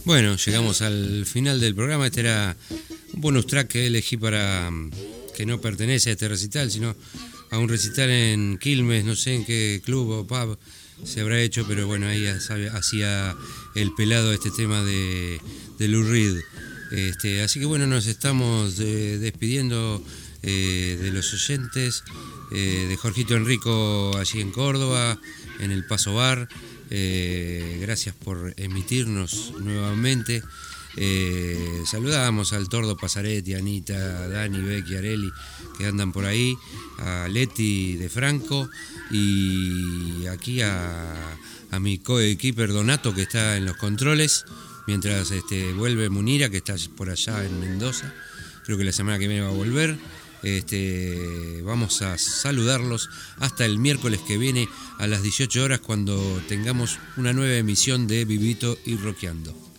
S10: Bueno, llegamos al final del programa. Este era un bonus track que elegí para que no pertenece a este recital, sino a un recital en Quilmes, no sé en qué club o pub se habrá hecho, pero bueno, ahí hacía el pelado este tema de, de Lou Reed. Este, así que bueno, nos estamos de, despidiendo eh, de los oyentes, eh, de Jorgito Enrico allí en Córdoba, en el Paso Bar. Eh, gracias por emitirnos nuevamente. Eh, saludamos al Tordo Pasaretti, Anita, Dani, Becky, Areli, que andan por ahí, a Leti de Franco y aquí a, a mi coequiper Donato, que está en los controles, mientras este, vuelve Munira, que está por allá en Mendoza. Creo que la semana que viene va a volver. Este, vamos a saludarlos hasta el miércoles que viene a las dieciocho horas, cuando tengamos una nueva emisión de Vivito y Rockeando.